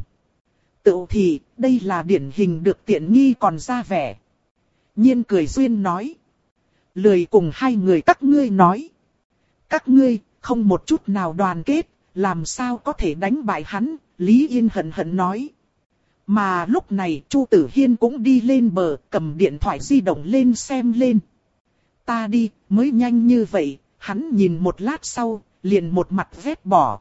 Tự thì, đây là điển hình được tiện nghi còn ra vẻ. Nhiên cười duyên nói. Lười cùng hai người các ngươi nói. Các ngươi, không một chút nào đoàn kết, làm sao có thể đánh bại hắn? Lý Yên hận hận nói. Mà lúc này Chu Tử Hiên cũng đi lên bờ, cầm điện thoại di động lên xem lên. Ta đi, mới nhanh như vậy, hắn nhìn một lát sau, liền một mặt vét bỏ.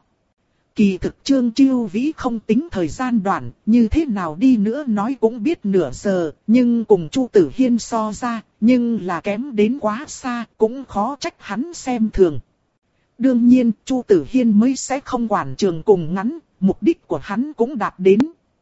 Kỳ thực Trương Chiêu Vĩ không tính thời gian đoạn, như thế nào đi nữa nói cũng biết nửa giờ, nhưng cùng Chu Tử Hiên so ra, nhưng là kém đến quá xa, cũng khó trách hắn xem thường. Đương nhiên, Chu Tử Hiên mới sẽ không quản trường cùng ngắn, mục đích của hắn cũng đạt đến.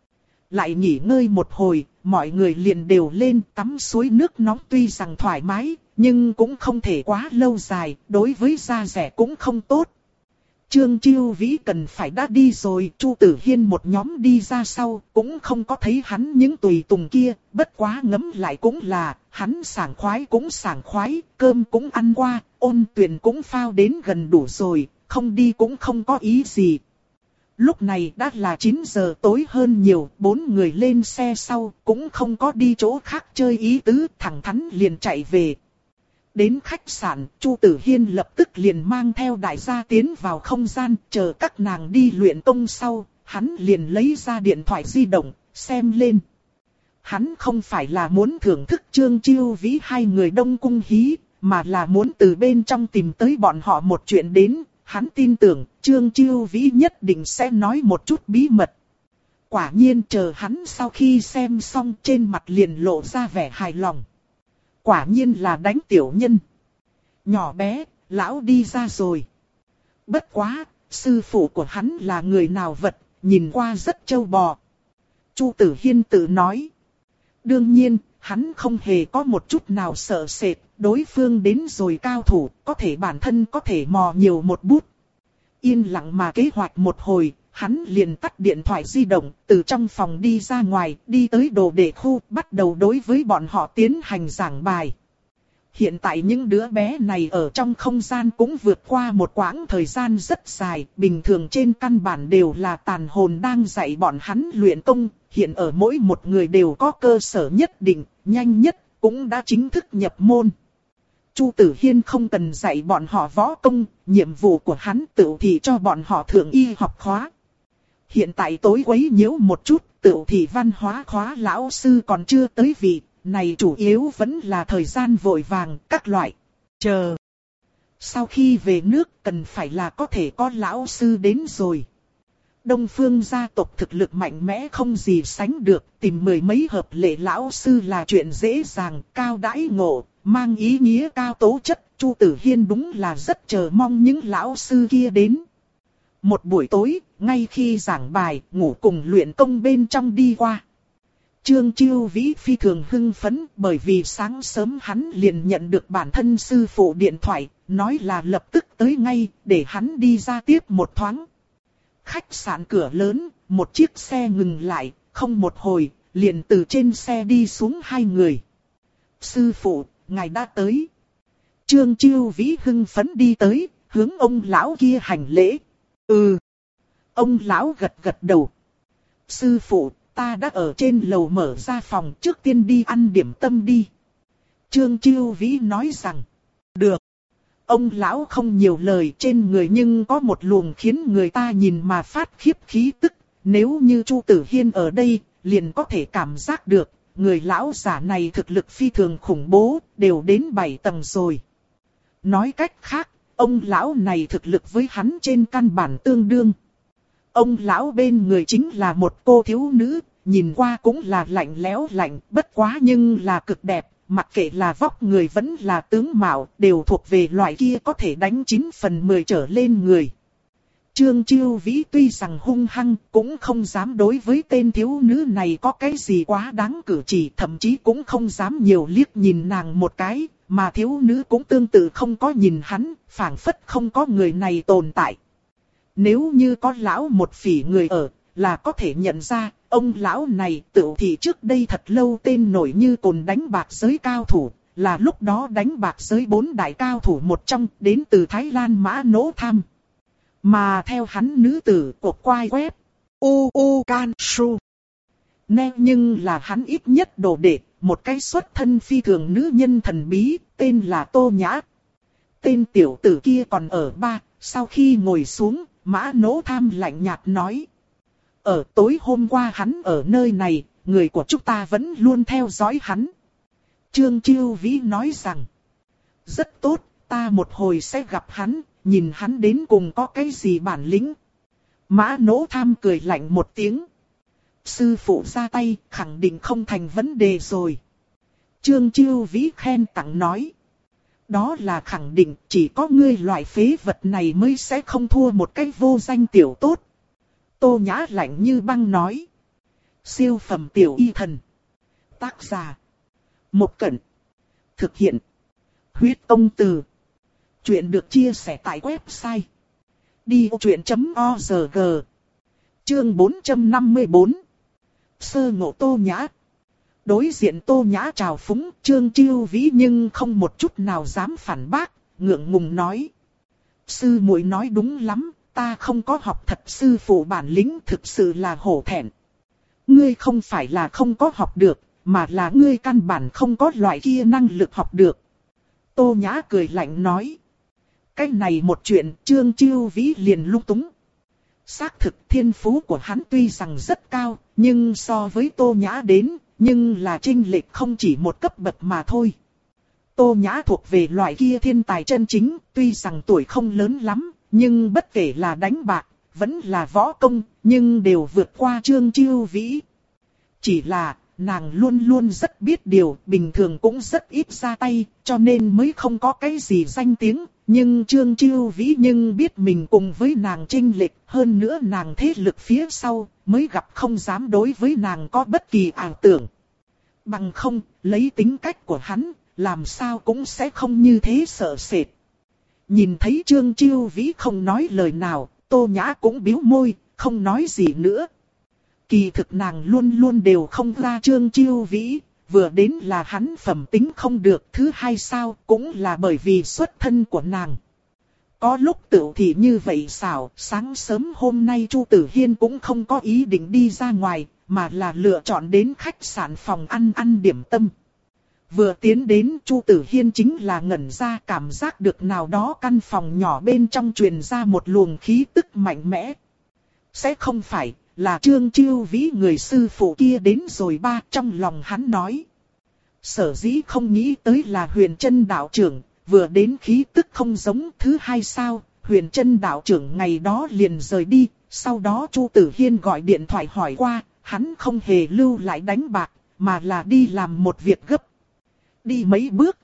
Lại nghỉ ngơi một hồi, mọi người liền đều lên tắm suối nước nóng, tuy rằng thoải mái, nhưng cũng không thể quá lâu dài, đối với da rẻ cũng không tốt. Trương Chiêu Vĩ cần phải đã đi rồi, Chu Tử Hiên một nhóm đi ra sau, cũng không có thấy hắn những tùy tùng kia, bất quá ngấm lại cũng là, hắn sảng khoái cũng sảng khoái, cơm cũng ăn qua, ôn tuyển cũng phao đến gần đủ rồi, không đi cũng không có ý gì. Lúc này đã là chín giờ tối hơn nhiều, bốn người lên xe sau, cũng không có đi chỗ khác chơi ý tứ, thẳng thắn liền chạy về. Đến khách sạn, Chu Tử Hiên lập tức liền mang theo đại gia tiến vào không gian, chờ các nàng đi luyện công sau, hắn liền lấy ra điện thoại di động, xem lên. Hắn không phải là muốn thưởng thức Trương Chiêu Vĩ hai người đông cung hí, mà là muốn từ bên trong tìm tới bọn họ một chuyện đến, hắn tin tưởng Trương Chiêu Vĩ nhất định sẽ nói một chút bí mật. Quả nhiên chờ hắn sau khi xem xong trên mặt liền lộ ra vẻ hài lòng. Quả nhiên là đánh tiểu nhân. Nhỏ bé, lão đi ra rồi. Bất quá, sư phụ của hắn là người nào vật, nhìn qua rất trâu bò. Chu Tử Hiên tự nói. Đương nhiên, hắn không hề có một chút nào sợ sệt, đối phương đến rồi cao thủ, có thể bản thân có thể mò nhiều một bút. Yên lặng mà kế hoạch một hồi, hắn liền tắt điện thoại di động, từ trong phòng đi ra ngoài, đi tới đồ đệ khu, bắt đầu đối với bọn họ tiến hành giảng bài. Hiện tại những đứa bé này ở trong không gian cũng vượt qua một quãng thời gian rất dài, bình thường trên căn bản đều là tàn hồn đang dạy bọn hắn luyện công, hiện ở mỗi một người đều có cơ sở nhất định, nhanh nhất, cũng đã chính thức nhập môn. Chu Tử Hiên không cần dạy bọn họ võ công, nhiệm vụ của hắn tự thì cho bọn họ thượng y học khóa. Hiện tại tối quấy nhiễu một chút, tự thì văn hóa khóa lão sư còn chưa tới vị, này chủ yếu vẫn là thời gian vội vàng, các loại, chờ. Sau khi về nước cần phải là có thể có lão sư đến rồi. Đông Phương gia tộc thực lực mạnh mẽ không gì sánh được, tìm mười mấy hợp lệ lão sư là chuyện dễ dàng, cao đãi ngộ, mang ý nghĩa cao tố chất. Chu Tử Hiên đúng là rất chờ mong những lão sư kia đến. Một buổi tối, ngay khi giảng bài, ngủ cùng luyện công bên trong đi qua. Trương Chiêu Vĩ phi thường hưng phấn bởi vì sáng sớm hắn liền nhận được bản thân sư phụ điện thoại, nói là lập tức tới ngay để hắn đi ra tiếp một thoáng. Khách sạn cửa lớn, một chiếc xe ngừng lại, không một hồi, liền từ trên xe đi xuống hai người. Sư phụ, ngài đã tới. Trương Chiêu Vĩ hưng phấn đi tới, hướng ông lão kia hành lễ. Ừ. Ông lão gật gật đầu. Sư phụ, ta đã ở trên lầu mở ra phòng, trước tiên đi ăn điểm tâm đi. Trương Chiêu Vĩ nói rằng. Được. Ông lão không nhiều lời, trên người nhưng có một luồng khiến người ta nhìn mà phát khiếp khí tức. Nếu như Chu Tử Hiên ở đây, liền có thể cảm giác được, người lão giả này thực lực phi thường khủng bố, đều đến bảy tầng rồi. Nói cách khác, ông lão này thực lực với hắn trên căn bản tương đương. Ông lão bên người chính là một cô thiếu nữ, nhìn qua cũng là lạnh lẽo lạnh, bất quá nhưng là cực đẹp, mặc kệ là vóc người vẫn là tướng mạo, đều thuộc về loại kia có thể đánh chín phần mười trở lên người. Trương Chiêu Vĩ tuy rằng hung hăng, cũng không dám đối với tên thiếu nữ này có cái gì quá đáng cử chỉ, thậm chí cũng không dám nhiều liếc nhìn nàng một cái, mà thiếu nữ cũng tương tự không có nhìn hắn, phảng phất không có người này tồn tại. Nếu như có lão một phỉ người ở, là có thể nhận ra, ông lão này tự thị trước đây thật lâu tên nổi như cồn đánh bạc giới cao thủ, là lúc đó đánh bạc giới bốn đại cao thủ một trong, đến từ Thái Lan Mã Nỗ Tham. Mà theo hắn nữ tử cột quai quét, u u can su. Nè nhưng là hắn ít nhất đồ đệ, một cái xuất thân phi thường nữ nhân thần bí, tên là Tô Nhã. Tên tiểu tử kia còn ở ba, sau khi ngồi xuống, Mã Nỗ Tham lạnh nhạt nói. Ở tối hôm qua hắn ở nơi này, người của chúng ta vẫn luôn theo dõi hắn. Trương Chiêu Vĩ nói rằng, rất tốt, ta một hồi sẽ gặp hắn, nhìn hắn đến cùng có cái gì bản lĩnh. Mã Nỗ Tham cười lạnh một tiếng. Sư phụ ra tay, khẳng định không thành vấn đề rồi. Trương Chiêu Vĩ khen tặng nói. Đó là khẳng định, chỉ có ngươi loại phế vật này mới sẽ không thua một cái vô danh tiểu tốt. Tô Nhã lạnh như băng nói. Siêu phẩm tiểu y thần. Tác giả. Một Cẩn. Thực hiện. Huyết Công Từ. Chuyện được chia sẻ tại website. đi ô chuyện chấm org. Chương bốn trăm năm mươi bốn. Sơ ngộ Tô Nhã. Đối diện Tô Nhã trào phúng, Trương Chiêu Vĩ nhưng không một chút nào dám phản bác, ngượng ngùng nói. Sư muội nói đúng lắm, ta không có học thật, sư phụ bản lĩnh thực sự là hổ thẹn. Ngươi không phải là không có học được, mà là ngươi căn bản không có loại kia năng lực học được. Tô Nhã cười lạnh nói. Cái này một chuyện, Trương Chiêu Vĩ liền lung túng. Xác thực thiên phú của hắn tuy rằng rất cao, nhưng so với Tô Nhã đến, nhưng là chênh lệch không chỉ một cấp bậc mà thôi. Tô Nhã thuộc về loại kia thiên tài chân chính, tuy rằng tuổi không lớn lắm, nhưng bất kể là đánh bạc, vẫn là võ công, nhưng đều vượt qua Trương Chiêu Vĩ. Chỉ là, nàng luôn luôn rất biết điều, bình thường cũng rất ít ra tay, cho nên mới không có cái gì danh tiếng. Nhưng Trương Chiêu Vĩ nhưng biết mình cùng với nàng chênh lệch, hơn nữa nàng thế lực phía sau, mới gặp không dám đối với nàng có bất kỳ ảo tưởng. Bằng không, lấy tính cách của hắn, làm sao cũng sẽ không như thế sợ sệt. Nhìn thấy Trương Chiêu Vĩ không nói lời nào, Tô Nhã cũng bĩu môi, không nói gì nữa. Kỳ thực nàng luôn luôn đều không ra Trương Chiêu Vĩ, vừa đến là hắn phẩm tính không được, thứ hai sao cũng là bởi vì xuất thân của nàng. Có lúc tự thì như vậy xảo, sáng sớm hôm nay Chu Tử Hiên cũng không có ý định đi ra ngoài, mà là lựa chọn đến khách sạn phòng ăn ăn điểm tâm. Vừa tiến đến Chu Tử Hiên chính là ngẩn ra, cảm giác được nào đó căn phòng nhỏ bên trong truyền ra một luồng khí tức mạnh mẽ. Sẽ không phải là Trương Chiêu Vĩ người sư phụ kia đến rồi ba, trong lòng hắn nói. Sở dĩ không nghĩ tới là Huyền Trân đạo trưởng, vừa đến khí tức không giống, thứ hai sao, Huyền Trân đạo trưởng ngày đó liền rời đi, sau đó Chu Tử Hiên gọi điện thoại hỏi qua, hắn không hề lưu lại đánh bạc, mà là đi làm một việc gấp. Đi mấy bước,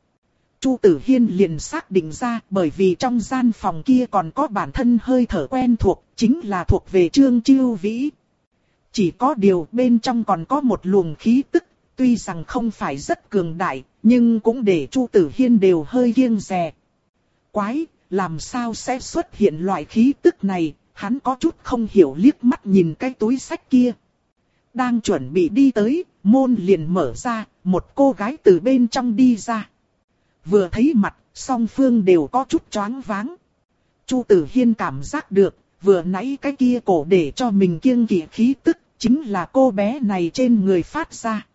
Chu Tử Hiên liền xác định ra, bởi vì trong gian phòng kia còn có bản thân hơi thở quen thuộc, chính là thuộc về Trương Chiêu Vĩ. Chỉ có điều bên trong còn có một luồng khí tức, tuy rằng không phải rất cường đại, nhưng cũng để Chu Tử Hiên đều hơi kiêng dè. Quái, làm sao sẽ xuất hiện loại khí tức này, hắn có chút không hiểu, liếc mắt nhìn cái túi sách kia. Đang chuẩn bị đi tới, môn liền mở ra, một cô gái từ bên trong đi ra. Vừa thấy mặt, song phương đều có chút choáng váng. Chu Tử Hiên cảm giác được, vừa nãy cái kia cổ để cho mình kiêng kỵ khí tức, chính là cô bé này trên người phát ra.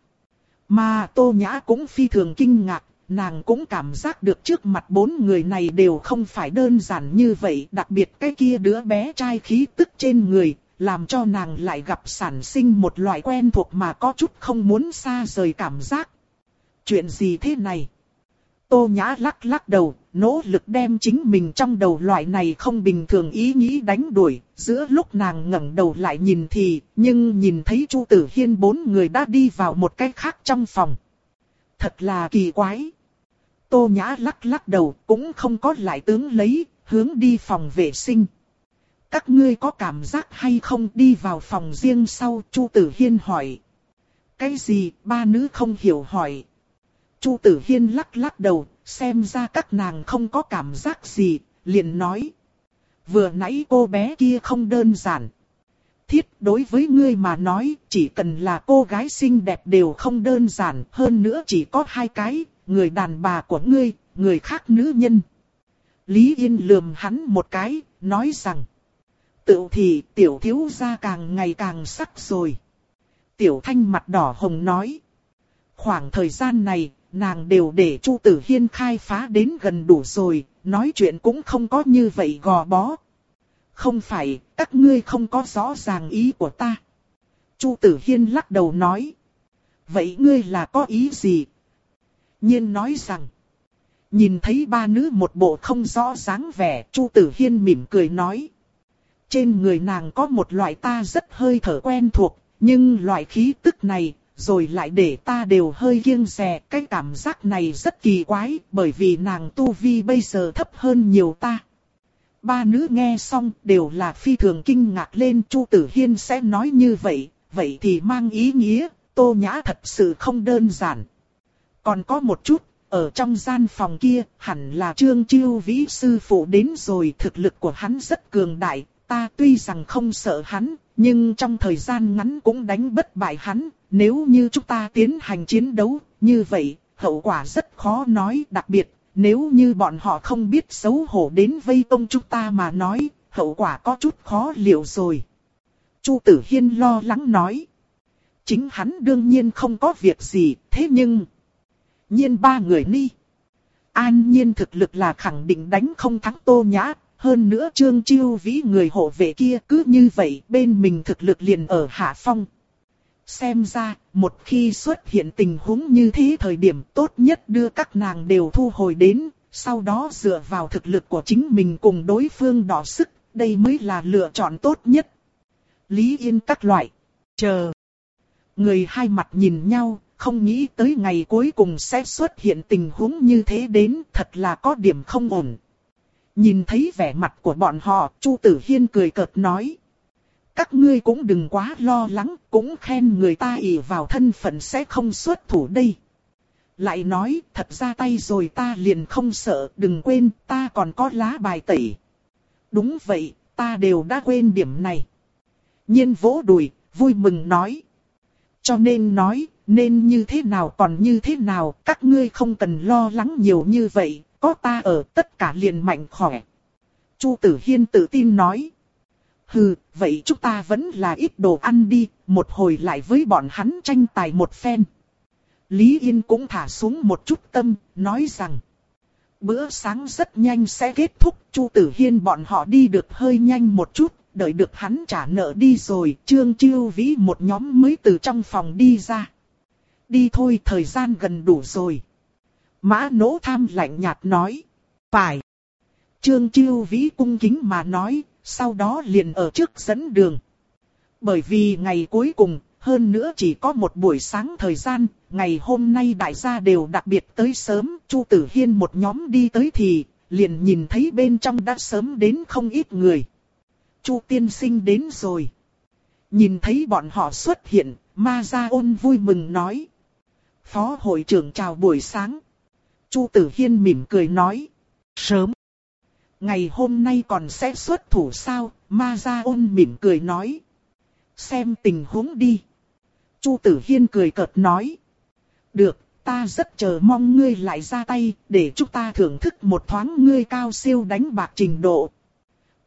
Mà Tô Nhã cũng phi thường kinh ngạc, nàng cũng cảm giác được trước mặt bốn người này đều không phải đơn giản như vậy. Đặc biệt cái kia đứa bé trai khí tức trên người, làm cho nàng lại gặp sản sinh một loại quen thuộc mà có chút không muốn xa rời cảm giác. Chuyện gì thế này? Tô Nhã lắc lắc đầu, nỗ lực đem chính mình trong đầu loại này không bình thường ý nghĩ đánh đuổi. Giữa lúc nàng ngẩng đầu lại nhìn thì, nhưng nhìn thấy Chu Tử Hiên bốn người đã đi vào một cái khác trong phòng. Thật là kỳ quái. Tô Nhã lắc lắc đầu, cũng không có lại tướng lấy, hướng đi phòng vệ sinh. Các ngươi có cảm giác hay không? Đi vào phòng riêng sau, Chu Tử Hiên hỏi. Cái gì? Ba nữ không hiểu hỏi. Chu Tử Hiên lắc lắc đầu, xem ra các nàng không có cảm giác gì, liền nói. Vừa nãy cô bé kia không đơn giản. Thiết, đối với ngươi mà nói, chỉ cần là cô gái xinh đẹp đều không đơn giản, hơn nữa chỉ có hai cái, người đàn bà của ngươi, người khác nữ nhân. Lý Yên lườm hắn một cái, nói rằng. Tự thì tiểu thiếu gia càng ngày càng sắc rồi. Tiểu Thanh mặt đỏ hồng nói. Khoảng thời gian này, nàng đều để Chu Tử Hiên khai phá đến gần đủ rồi, nói chuyện cũng không có như vậy gò bó. Không phải, các ngươi không có rõ ràng ý của ta. Chu Tử Hiên lắc đầu nói. Vậy ngươi là có ý gì? Nhiên nói rằng. Nhìn thấy ba nữ một bộ không rõ dáng vẻ, Chu Tử Hiên mỉm cười nói. Trên người nàng có một loại ta rất hơi thở quen thuộc, nhưng loại khí tức này, rồi lại để ta đều hơi kiêng dè. Cái cảm giác này rất kỳ quái, bởi vì nàng tu vi bây giờ thấp hơn nhiều ta. Ba nữ nghe xong đều là phi thường kinh ngạc lên. Chu Tử Hiên sẽ nói như vậy, vậy thì mang ý nghĩa, Tô Nhã thật sự không đơn giản. Còn có một chút, ở trong gian phòng kia, hẳn là Trương Chiêu Vĩ sư phụ đến rồi. Thực lực của hắn rất cường đại, ta tuy rằng không sợ hắn, nhưng trong thời gian ngắn cũng đánh bất bại hắn. Nếu như chúng ta tiến hành chiến đấu, như vậy, hậu quả rất khó nói. Đặc biệt, nếu như bọn họ không biết xấu hổ đến vây công chúng ta mà nói, hậu quả có chút khó liệu rồi. Chu Tử Hiên lo lắng nói. Chính hắn đương nhiên không có việc gì, thế nhưng... Nhiên ba người ni. An Nhiên thực lực là khẳng định đánh không thắng Tô Nhã. Hơn nữa Trương Chiêu Vĩ người hộ vệ kia cứ như vậy bên mình thực lực liền ở hạ phong. Xem ra, một khi xuất hiện tình huống như thế thời điểm tốt nhất đưa các nàng đều thu hồi đến, sau đó dựa vào thực lực của chính mình cùng đối phương đọ sức, đây mới là lựa chọn tốt nhất. Lý Yên các loại, chờ. Người hai mặt nhìn nhau, không nghĩ tới ngày cuối cùng sẽ xuất hiện tình huống như thế đến, thật là có điểm không ổn. Nhìn thấy vẻ mặt của bọn họ, Chu Tử Hiên cười cợt nói. Các ngươi cũng đừng quá lo lắng, cũng khen người ta ỷ vào thân phận sẽ không xuất thủ đây. Lại nói, thật ra tay rồi ta liền không sợ, đừng quên, ta còn có lá bài tẩy. Đúng vậy, ta đều đã quên điểm này. Nhiên vỗ đùi, vui mừng nói. Cho nên nói, nên như thế nào còn như thế nào, các ngươi không cần lo lắng nhiều như vậy, có ta ở tất cả liền mạnh khỏe. Chu Tử Hiên tự tin nói. Hừ, vậy chúng ta vẫn là ít đồ ăn đi, một hồi lại với bọn hắn tranh tài một phen. Lý Yên cũng thả xuống một chút tâm, nói rằng. Bữa sáng rất nhanh sẽ kết thúc, Chu Tử Hiên bọn họ đi được hơi nhanh một chút, đợi được hắn trả nợ đi rồi, Trương Chiêu Vĩ một nhóm mới từ trong phòng đi ra. Đi thôi, thời gian gần đủ rồi. Mã Nỗ Tham lạnh nhạt nói. Phải. Trương Chiêu Vĩ cung kính mà nói, sau đó liền ở trước dẫn đường. Bởi vì ngày cuối cùng, hơn nữa chỉ có một buổi sáng thời gian, ngày hôm nay đại gia đều đặc biệt tới sớm. Chu Tử Hiên một nhóm đi tới thì, liền nhìn thấy bên trong đã sớm đến không ít người. Chu tiên sinh đến rồi. Nhìn thấy bọn họ xuất hiện, Ma Gia Ôn vui mừng nói. Phó hội trưởng chào buổi sáng. Chu Tử Hiên mỉm cười nói. Sớm. Ngày hôm nay còn sẽ xuất thủ sao? Ma Gia Ôn mỉm cười nói. Xem tình huống đi. Chu Tử Hiên cười cợt nói. Được, ta rất chờ mong ngươi lại ra tay, để chúng ta thưởng thức một thoáng ngươi cao siêu đánh bạc trình độ.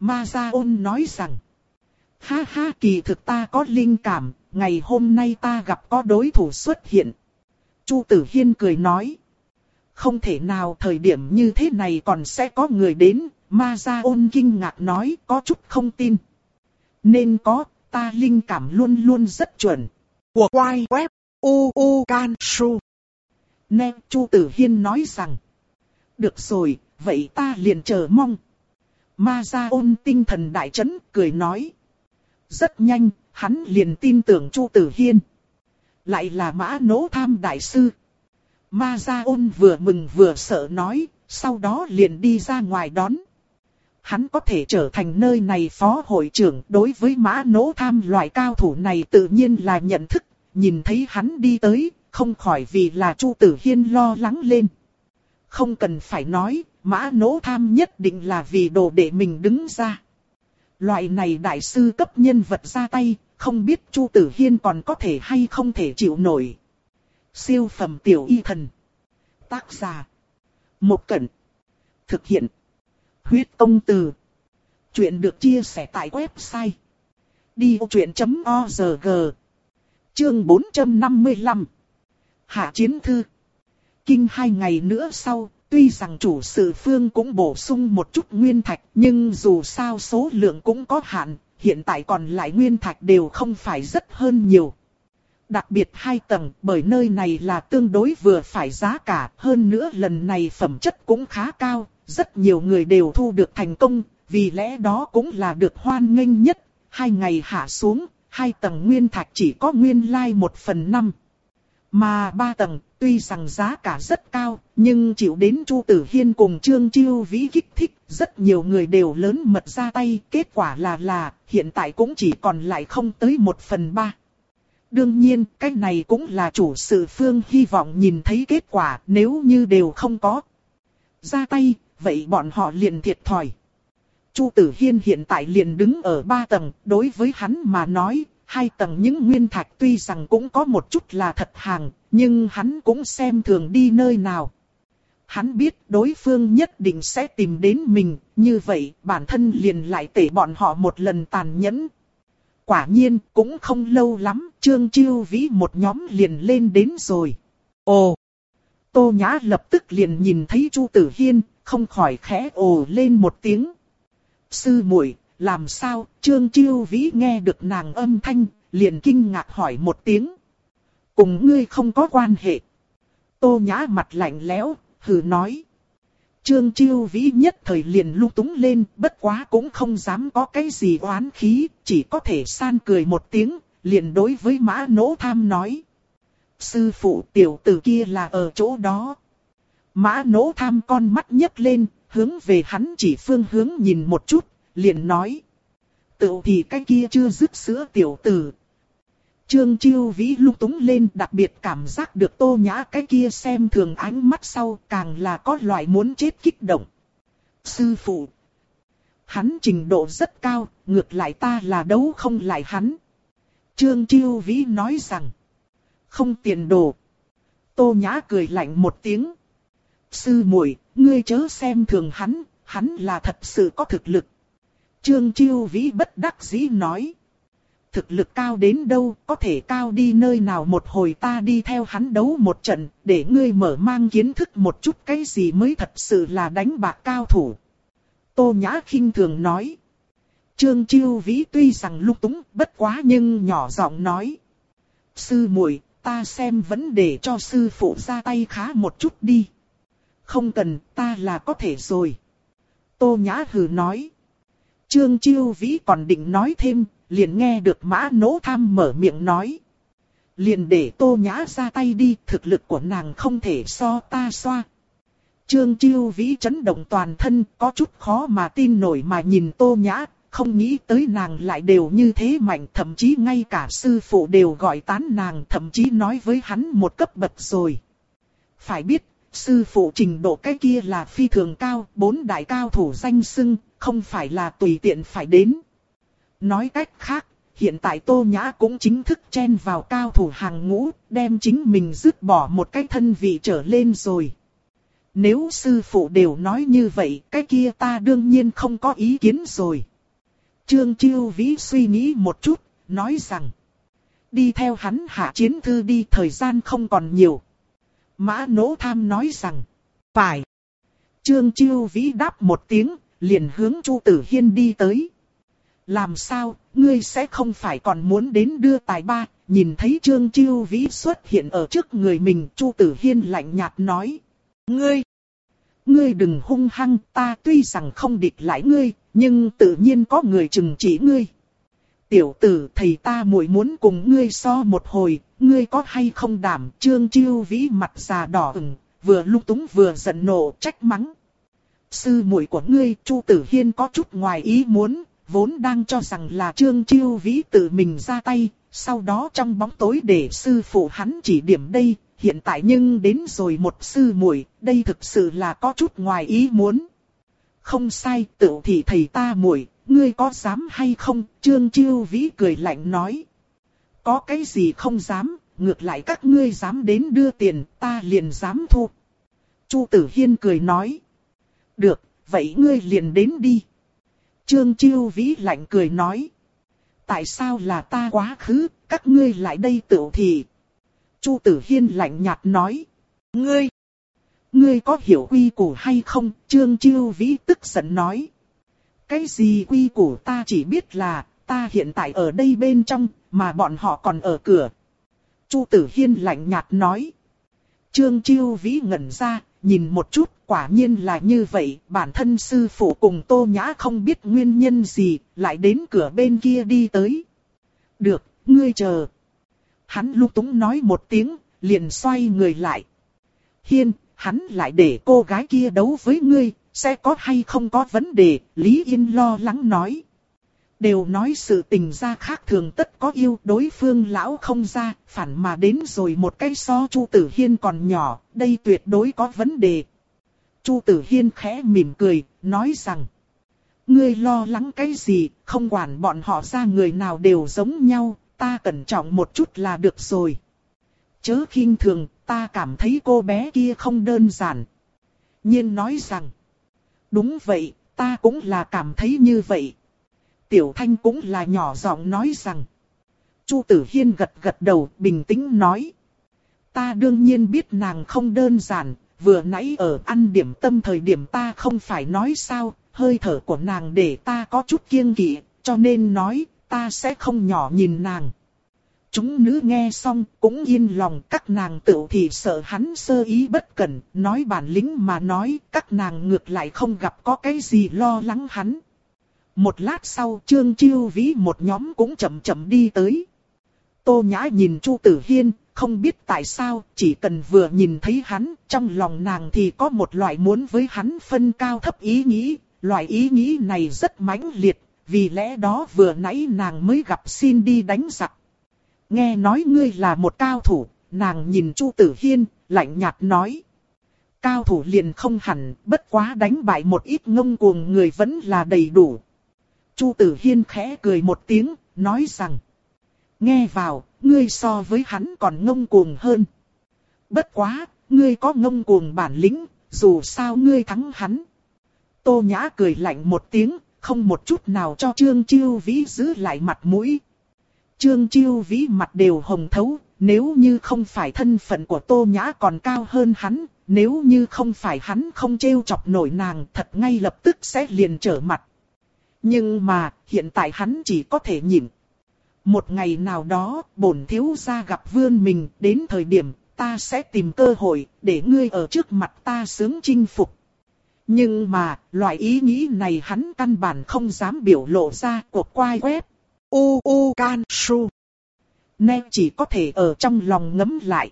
Ma Gia Ôn nói rằng, ha ha, kỳ thực ta có linh cảm, ngày hôm nay ta gặp có đối thủ xuất hiện. Chu Tử Hiên cười nói, không thể nào thời điểm như thế này còn sẽ có người đến. Ma Gia Ôn kinh ngạc nói, có chút không tin. Nên có, ta linh cảm luôn luôn rất chuẩn. Của quay web u u can su. Nè, Chu Tử Hiên nói rằng, được rồi, vậy ta liền chờ mong. Ma Gia Ôn tinh thần đại chấn, cười nói. Rất nhanh, hắn liền tin tưởng Chu Tử Hiên. Lại là Mã Nỗ Tham đại sư. Ma Gia Ôn vừa mừng vừa sợ nói, sau đó liền đi ra ngoài đón. Hắn có thể trở thành nơi này phó hội trưởng, đối với Mã Nỗ Tham loại cao thủ này tự nhiên là nhận thức. Nhìn thấy hắn đi tới, không khỏi vì là Chu Tử Hiên lo lắng lên. Không cần phải nói, Mã Nỗ Tham nhất định là vì đồ đệ mình đứng ra. Loại này đại sư cấp nhân vật ra tay, không biết Chu Tử Hiên còn có thể hay không thể chịu nổi. Siêu phẩm tiểu y thần. Tác giả. Một Cẩn. Thực hiện. Huyết Công Từ. Chuyện được chia sẻ tại website đi ô truyện chấm org. Chương bốn trăm năm mươi lăm. Hạ chiến thư. Kinh hai ngày nữa sau, tuy rằng chủ sự phương cũng bổ sung một chút nguyên thạch, nhưng dù sao số lượng cũng có hạn, hiện tại còn lại nguyên thạch đều không phải rất hơn nhiều. Đặc biệt hai tầng, bởi nơi này là tương đối vừa phải giá cả, hơn nữa lần này phẩm chất cũng khá cao, rất nhiều người đều thu được thành công, vì lẽ đó cũng là được hoan nghênh nhất. Hai ngày hạ xuống, hai tầng nguyên thạch chỉ có nguyên lai like một phần năm. Mà ba tầng, tuy rằng giá cả rất cao, nhưng chịu đến Chu Tử Hiên cùng Trương Chiêu Vĩ kích thích, rất nhiều người đều lớn mật ra tay, kết quả là là, hiện tại cũng chỉ còn lại không tới một phần ba. Đương nhiên, cái này cũng là chủ sự phương hy vọng nhìn thấy kết quả, nếu như đều không có ra tay, vậy bọn họ liền thiệt thòi. Chu Tử Hiên hiện tại liền đứng ở ba tầng, đối với hắn mà nói, hai tầng những nguyên thạch tuy rằng cũng có một chút là thật hàng, nhưng hắn cũng xem thường đi nơi nào. Hắn biết đối phương nhất định sẽ tìm đến mình, như vậy bản thân liền lại tể bọn họ một lần tàn nhẫn. Quả nhiên cũng không lâu lắm, Trương Chiêu Vĩ một nhóm liền lên đến rồi. Ồ! Tô Nhã lập tức liền nhìn thấy Chu Tử Hiên, không khỏi khẽ ồ lên một tiếng. Sư muội, làm sao? Trương Chiêu Vĩ nghe được nàng âm thanh, liền kinh ngạc hỏi một tiếng. Cùng ngươi không có quan hệ. Tô Nhã mặt lạnh lẽo, hừ nói. Trương Chiêu Vĩ nhất thời liền lung túng lên, bất quá cũng không dám có cái gì oán khí, chỉ có thể san cười một tiếng, liền đối với Mã Nỗ Tham nói. Sư phụ, tiểu tử kia là ở chỗ đó. Mã Nỗ Tham con mắt nhấc lên, hướng về hắn chỉ phương hướng nhìn một chút, liền nói. Tự thì cái kia chưa dứt sữa tiểu tử. Trương Chiêu Vĩ lung túng lên, đặc biệt cảm giác được Tô Nhã cái kia xem thường ánh mắt sau, càng là có loại muốn chết kích động. Sư phụ, hắn trình độ rất cao, ngược lại ta là đấu không lại hắn. Trương Chiêu Vĩ nói rằng, không tiền đồ. Tô Nhã cười lạnh một tiếng. Sư muội, ngươi chớ xem thường hắn, hắn là thật sự có thực lực. Trương Chiêu Vĩ bất đắc dĩ nói. Thực lực cao đến đâu, có thể cao đi nơi nào, một hồi ta đi theo hắn đấu một trận, để ngươi mở mang kiến thức một chút cái gì mới thật sự là đánh bạc cao thủ. Tô Nhã khinh thường nói. Trương Chiêu Vĩ tuy rằng lung túng, bất quá nhưng nhỏ giọng nói. Sư muội, ta xem vẫn để cho sư phụ ra tay khá một chút đi. Không cần, ta là có thể rồi. Tô Nhã hừ nói. Trương Chiêu Vĩ còn định nói thêm, liền nghe được Mã Nỗ Tham mở miệng nói. Liền để Tô Nhã ra tay đi, thực lực của nàng không thể so ta xoa. Trương Chiêu Vĩ chấn động toàn thân, có chút khó mà tin nổi mà nhìn Tô Nhã, không nghĩ tới nàng lại đều như thế mạnh, thậm chí ngay cả sư phụ đều gọi tán nàng, thậm chí nói với hắn một cấp bậc rồi. Phải biết, sư phụ trình độ cái kia là phi thường cao, bốn đại cao thủ danh xưng, không phải là tùy tiện phải đến. Nói cách khác, hiện tại Tô Nhã cũng chính thức chen vào cao thủ hàng ngũ, đem chính mình dứt bỏ một cái thân vị trở lên rồi. Nếu sư phụ đều nói như vậy, cái kia ta đương nhiên không có ý kiến rồi. Trương Chiêu Vĩ suy nghĩ một chút, nói rằng. Đi theo hắn hạ chiến thư đi, thời gian không còn nhiều. Mã Nỗ Tham nói rằng. Phải. Trương Chiêu Vĩ đáp một tiếng, liền hướng Chu Tử Hiên đi tới. Làm sao, ngươi sẽ không phải còn muốn đến đưa tài ba? Nhìn thấy Trương Chiêu Vĩ xuất hiện ở trước người mình, Chu Tử Hiên lạnh nhạt nói. Ngươi, ngươi đừng hung hăng, ta tuy rằng không địch lại ngươi, nhưng tự nhiên có người trừng trị ngươi. Tiểu tử, thầy ta muội muốn cùng ngươi so một hồi, ngươi có hay không đảm? Trương Chiêu Vĩ mặt già đỏ ửng, vừa lung túng vừa giận nộ trách mắng. Sư muội của ngươi, Chu Tử Hiên có chút ngoài ý muốn, vốn đang cho rằng là Trương Chiêu Vĩ tự mình ra tay, sau đó trong bóng tối để sư phụ hắn chỉ điểm đây, hiện tại nhưng đến rồi một sư muội, đây thực sự là có chút ngoài ý muốn. Không sai, tự thì thầy ta muội, ngươi có dám hay không? Trương Chiêu Vĩ cười lạnh nói. Có cái gì không dám, ngược lại các ngươi dám đến đưa tiền, ta liền dám thu. Chu Tử Hiên cười nói. Được, vậy ngươi liền đến đi. Trương Chiêu Vĩ lạnh cười nói. Tại sao là ta quá khứ, các ngươi lại đây tự thì. Chu Tử Hiên lạnh nhạt nói. Ngươi, ngươi có hiểu quy củ hay không? Trương Chiêu Vĩ tức giận nói. Cái gì quy củ? Ta chỉ biết là, ta hiện tại ở đây bên trong, mà bọn họ còn ở cửa. Chu Tử Hiên lạnh nhạt nói. Trương Chiêu Vĩ ngẩn ra, nhìn một chút, quả nhiên là như vậy, bản thân sư phụ cùng Tô Nhã không biết nguyên nhân gì, lại đến cửa bên kia đi tới. Được, ngươi chờ. Hắn lung túng nói một tiếng, liền xoay người lại. Hiên, hắn lại để cô gái kia đấu với ngươi, sẽ có hay không có vấn đề? Lý Yên lo lắng nói. Đều nói sự tình gia khác thường tất có yêu, đối phương lão không ra, phản mà đến rồi một cái so Chu Tử Hiên còn nhỏ, đây tuyệt đối có vấn đề. Chu Tử Hiên khẽ mỉm cười, nói rằng. Ngươi lo lắng cái gì, không quản bọn họ ra người nào đều giống nhau, ta cẩn trọng một chút là được rồi. Chớ khinh thường, ta cảm thấy cô bé kia không đơn giản. Nhiên nói rằng. Đúng vậy, ta cũng là cảm thấy như vậy. Tiểu Thanh cũng là nhỏ giọng nói rằng. Chu Tử Hiên gật gật đầu, bình tĩnh nói. Ta đương nhiên biết nàng không đơn giản, vừa nãy ở ăn điểm tâm thời điểm ta không phải nói sao, hơi thở của nàng để ta có chút kiêng kỵ, cho nên nói, ta sẽ không nhỏ nhìn nàng. Chúng nữ nghe xong cũng yên lòng, các nàng tự thì sợ hắn sơ ý bất cẩn, nói bản lĩnh mà nói, các nàng ngược lại không gặp có cái gì lo lắng hắn. Một lát sau, Trương Chiêu Vĩ một nhóm cũng chậm chậm đi tới. Tô Nhã nhìn Chu Tử Hiên, không biết tại sao, chỉ cần vừa nhìn thấy hắn, trong lòng nàng thì có một loại muốn với hắn phân cao thấp ý nghĩ, loại ý nghĩ này rất mãnh liệt, vì lẽ đó vừa nãy nàng mới gặp xin đi đánh giặc. Nghe nói ngươi là một cao thủ, nàng nhìn Chu Tử Hiên, lạnh nhạt nói. Cao thủ liền không hẳn, bất quá đánh bại một ít ngông cuồng người vẫn là đầy đủ. Chu Tử Hiên khẽ cười một tiếng, nói rằng. Nghe vào, ngươi so với hắn còn ngông cuồng hơn. Bất quá, ngươi có ngông cuồng bản lĩnh, dù sao ngươi thắng hắn. Tô Nhã cười lạnh một tiếng, không một chút nào cho Trương Chiêu Vĩ giữ lại mặt mũi. Trương Chiêu Vĩ mặt đều hồng thấu, nếu như không phải thân phận của Tô Nhã còn cao hơn hắn, nếu như không phải hắn không trêu chọc nổi nàng, thật ngay lập tức sẽ liền trở mặt. Nhưng mà, hiện tại hắn chỉ có thể nhịn. Một ngày nào đó, bổn thiếu gia gặp vươn mình, đến thời điểm, ta sẽ tìm cơ hội, để ngươi ở trước mặt ta sướng chinh phục. Nhưng mà, loại ý nghĩ này hắn căn bản không dám biểu lộ ra, cuộc quay web. U U Can Su. Nên chỉ có thể ở trong lòng ngấm lại.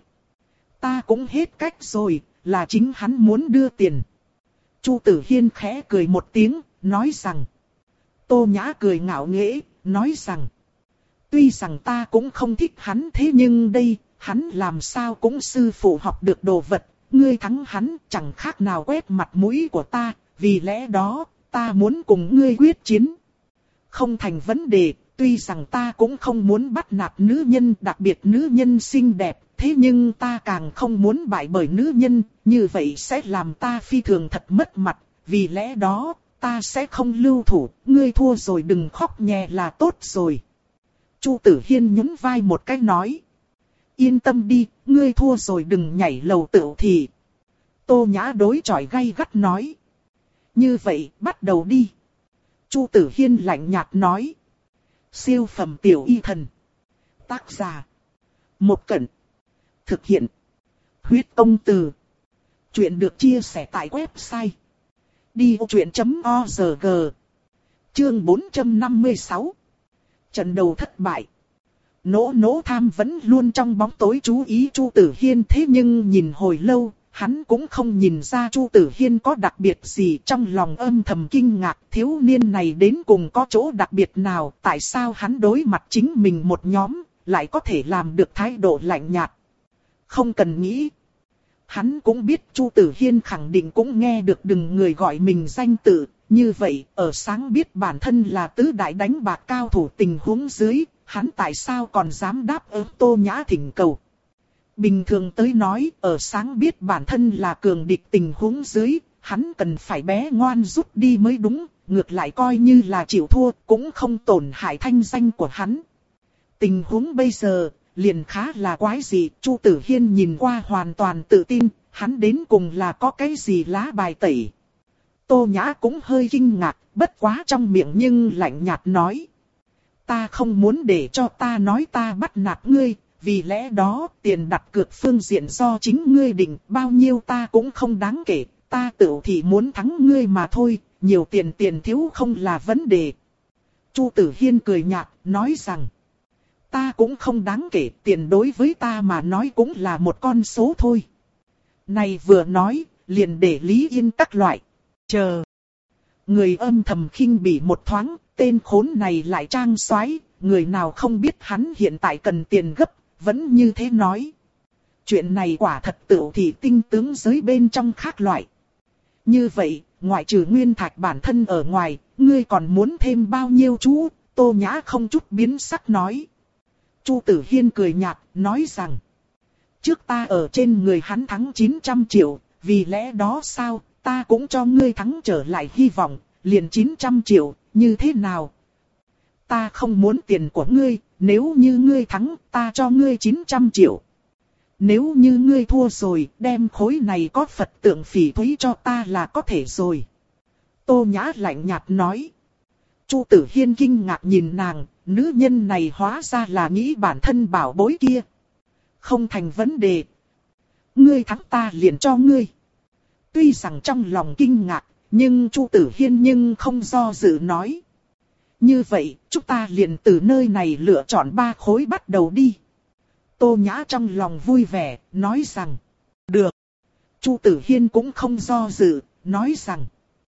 Ta cũng hết cách rồi, là chính hắn muốn đưa tiền. Chu Tử Hiên khẽ cười một tiếng, nói rằng. Tô Nhã cười ngạo nghễ, nói rằng. Tuy rằng ta cũng không thích hắn thế nhưng đây, hắn làm sao cũng sư phụ học được đồ vật. Ngươi thắng hắn chẳng khác nào quét mặt mũi của ta, vì lẽ đó, ta muốn cùng ngươi quyết chiến. Không thành vấn đề, tuy rằng ta cũng không muốn bắt nạt nữ nhân, đặc biệt nữ nhân xinh đẹp, thế nhưng ta càng không muốn bại bởi nữ nhân, như vậy sẽ làm ta phi thường thật mất mặt, vì lẽ đó, ta sẽ không lưu thủ, ngươi thua rồi đừng khóc nhè là tốt rồi. Chu Tử Hiên nhún vai một cái nói. Yên tâm đi, ngươi thua rồi đừng nhảy lầu tựu thì. Tô Nhã đối chọi gay gắt nói. Như vậy, bắt đầu đi. Chu Tử Hiên lạnh nhạt nói. Siêu phẩm tiểu y thần. Tác giả. Một Cẩn. Thực hiện. Huyết Công Từ. Chuyện được chia sẻ tại website. đi vô chuyện chấm org. Chương bốn trăm năm mươi sáu. Trận đầu thất bại. Nỗ nỗ tham vẫn luôn trong bóng tối chú ý Chu Tử Hiên, thế nhưng nhìn hồi lâu, hắn cũng không nhìn ra Chu Tử Hiên có đặc biệt gì, trong lòng âm thầm kinh ngạc, thiếu niên này đến cùng có chỗ đặc biệt nào, tại sao hắn đối mặt chính mình một nhóm, lại có thể làm được thái độ lạnh nhạt. Không cần nghĩ. Hắn cũng biết Chu Tử Hiên khẳng định cũng nghe được đừng người gọi mình danh tự, như vậy, ở sáng biết bản thân là tứ đại đánh bạc cao thủ tình huống dưới, hắn tại sao còn dám đáp ứng Tô Nhã thỉnh cầu. Bình thường tới nói, ở sáng biết bản thân là cường địch tình huống dưới, hắn cần phải bé ngoan rút đi mới đúng, ngược lại coi như là chịu thua, cũng không tổn hại thanh danh của hắn. Tình huống bây giờ, liền khá là quái dị, Chu Tử Hiên nhìn qua hoàn toàn tự tin, hắn đến cùng là có cái gì lá bài tẩy. Tô Nhã cũng hơi kinh ngạc, bất quá trong miệng nhưng lạnh nhạt nói. Ta không muốn để cho ta nói ta bắt nạt ngươi, vì lẽ đó tiền đặt cược phương diện do chính ngươi định, bao nhiêu ta cũng không đáng kể, ta tự thì muốn thắng ngươi mà thôi, nhiều tiền tiền thiếu không là vấn đề. Chu Tử Hiên cười nhạt, nói rằng, ta cũng không đáng kể, tiền đối với ta mà nói cũng là một con số thôi. Này vừa nói, liền để Lý Yên các loại. Chờ. Người âm thầm khinh bỉ một thoáng, tên khốn này lại trang soái, người nào không biết hắn hiện tại cần tiền gấp, vẫn như thế nói. Chuyện này quả thật tựu thì tinh tướng giới bên trong khác loại. Như vậy, ngoại trừ nguyên thạch bản thân ở ngoài, ngươi còn muốn thêm bao nhiêu chú? Tô Nhã không chút biến sắc nói. Chu Tử Hiên cười nhạt, nói rằng. Trước ta ở trên người hắn thắng chín trăm triệu, vì lẽ đó sao, ta cũng cho ngươi thắng trở lại hy vọng, liền chín trăm triệu, như thế nào? Ta không muốn tiền của ngươi, nếu như ngươi thắng, ta cho ngươi chín trăm triệu. Nếu như ngươi thua rồi, đem khối này có Phật tượng phỉ thúy cho ta là có thể rồi. Tô Nhã lạnh nhạt nói. Chu Tử Hiên kinh ngạc nhìn nàng, nữ nhân này hóa ra là nghĩ bản thân bảo bối kia. Không thành vấn đề. Ngươi thắng ta liền cho ngươi. Tuy rằng trong lòng kinh ngạc, nhưng Chu Tử Hiên nhưng không do dự nói. Như vậy, chúng ta liền từ nơi này lựa chọn ba khối bắt đầu đi. Tô Nhã trong lòng vui vẻ, nói rằng. Được. Chu Tử Hiên cũng không do dự, nói rằng.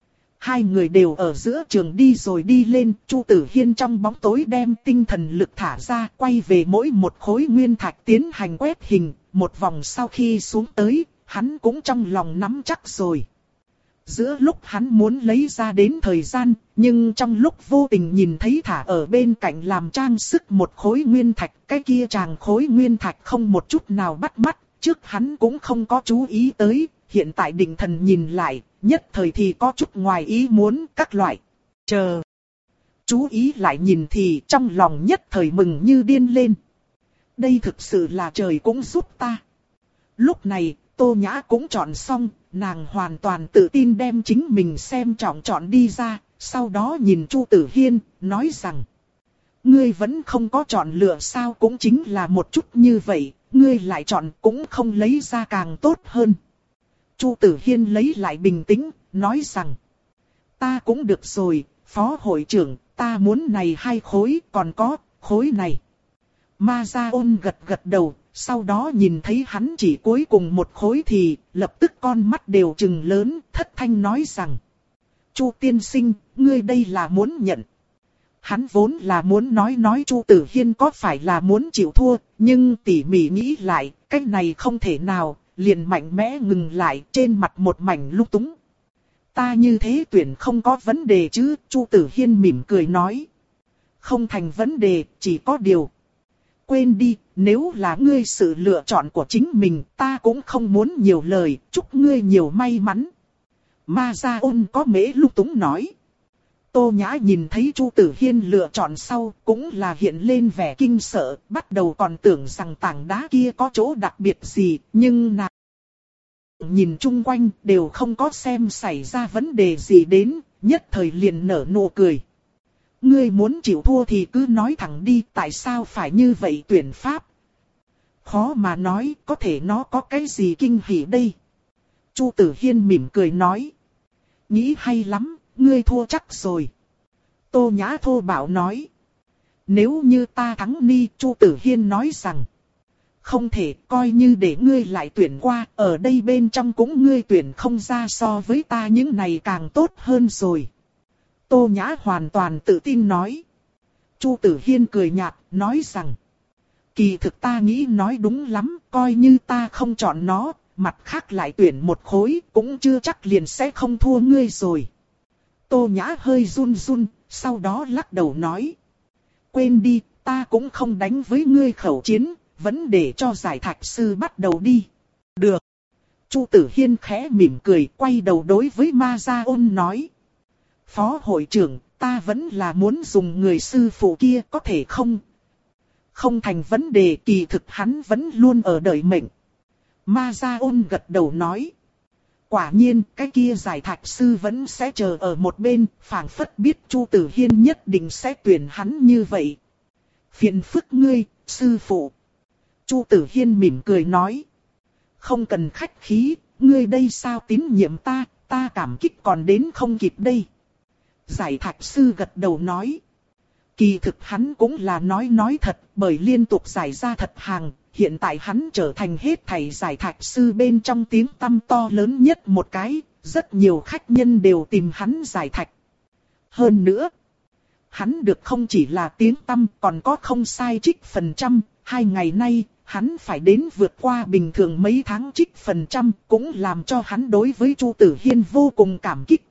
Hai người đều ở giữa trường đi rồi đi lên, Chu Tử Hiên trong bóng tối đem tinh thần lực thả ra, quay về mỗi một khối nguyên thạch tiến hành quét hình, một vòng sau khi xuống tới, hắn cũng trong lòng nắm chắc rồi. Giữa lúc hắn muốn lấy ra đến thời gian, nhưng trong lúc vô tình nhìn thấy thả ở bên cạnh làm trang sức một khối nguyên thạch, cái kia chàng khối nguyên thạch không một chút nào bắt mắt, trước hắn cũng không có chú ý tới, hiện tại định thần nhìn lại, nhất thời thì có chút ngoài ý muốn các loại. Chờ. Chú ý lại nhìn thì trong lòng nhất thời mừng như điên lên. Đây thực sự là trời cũng giúp ta. Lúc này, Tô Nhã cũng chọn xong, nàng hoàn toàn tự tin đem chính mình xem trọng chọn đi ra, sau đó nhìn Chu Tử Hiên, nói rằng. Ngươi vẫn không có chọn lựa sao, cũng chính là một chút như vậy, ngươi lại chọn cũng không lấy ra càng tốt hơn. Chu Tử Hiên lấy lại bình tĩnh, nói rằng. Ta cũng được rồi, phó hội trưởng, ta muốn này hai khối, còn có, khối này. Ma Gia Ôn gật gật đầu, sau đó nhìn thấy hắn chỉ cuối cùng một khối thì, lập tức con mắt đều trừng lớn, thất thanh nói rằng. Chu tiên sinh, ngươi đây là muốn nhận. Hắn vốn là muốn nói nói Chu Tử Hiên có phải là muốn chịu thua, nhưng tỉ mỉ nghĩ lại, cách này không thể nào, liền mạnh mẽ ngừng lại, trên mặt một mảnh lung túng. Ta như thế tuyển không có vấn đề chứ, Chu Tử Hiên mỉm cười nói. Không thành vấn đề, chỉ có điều. Quên đi, nếu là ngươi sự lựa chọn của chính mình, ta cũng không muốn nhiều lời, chúc ngươi nhiều may mắn. Ma Gia Ôn có mễ lung túng nói. Tô Nhã nhìn thấy Chu Tử Hiên lựa chọn sau, cũng là hiện lên vẻ kinh sợ, bắt đầu còn tưởng rằng tảng đá kia có chỗ đặc biệt gì, nhưng nàng nhìn chung quanh đều không có xem xảy ra vấn đề gì đến, nhất thời liền nở nụ cười. Ngươi muốn chịu thua thì cứ nói thẳng đi, tại sao phải như vậy tuyển pháp? Khó mà nói, có thể nó có cái gì kinh hỉ đây? Chu Tử Hiên mỉm cười nói. Nghĩ hay lắm, ngươi thua chắc rồi. Tô Nhã thô bạo nói. Nếu như ta thắng ni, Chu Tử Hiên nói rằng. Không thể, coi như để ngươi lại tuyển qua, ở đây bên trong cũng ngươi tuyển không ra, so với ta những này càng tốt hơn rồi. Tô Nhã hoàn toàn tự tin nói. Chu Tử Hiên cười nhạt, nói rằng. Kỳ thực ta nghĩ nói đúng lắm, coi như ta không chọn nó, mặt khác lại tuyển một khối, cũng chưa chắc liền sẽ không thua ngươi rồi. Tô Nhã hơi run run, sau đó lắc đầu nói. Quên đi, ta cũng không đánh với ngươi khẩu chiến, vẫn để cho giải thạch sư bắt đầu đi. Được. Chu Tử Hiên khẽ mỉm cười, quay đầu đối với Ma Gia Ôn nói. Phó hội trưởng, ta vẫn là muốn dùng người sư phụ kia, có thể không? Không thành vấn đề, kỳ thực hắn vẫn luôn ở đợi mệnh. Ma Gia Ôn gật đầu nói. Quả nhiên, cái kia giải thạch sư vẫn sẽ chờ ở một bên, phảng phất biết Chu Tử Hiên nhất định sẽ tuyển hắn như vậy. Phiền phức ngươi, sư phụ. Chu Tử Hiên mỉm cười nói. Không cần khách khí, ngươi đây sao tín nhiệm ta, ta cảm kích còn đến không kịp đây. Giải thạch sư gật đầu nói. Kỳ thực hắn cũng là nói nói thật, bởi liên tục giải ra thật hàng, hiện tại hắn trở thành hết thảy giải thạch sư bên trong tiếng tăm to lớn nhất một cái, rất nhiều khách nhân đều tìm hắn giải thạch. Hơn nữa, hắn được không chỉ là tiếng tăm, còn có không sai trích phần trăm, hai ngày nay, hắn phải đến vượt qua bình thường mấy tháng trích phần trăm, cũng làm cho hắn đối với Chu Tử Hiên vô cùng cảm kích.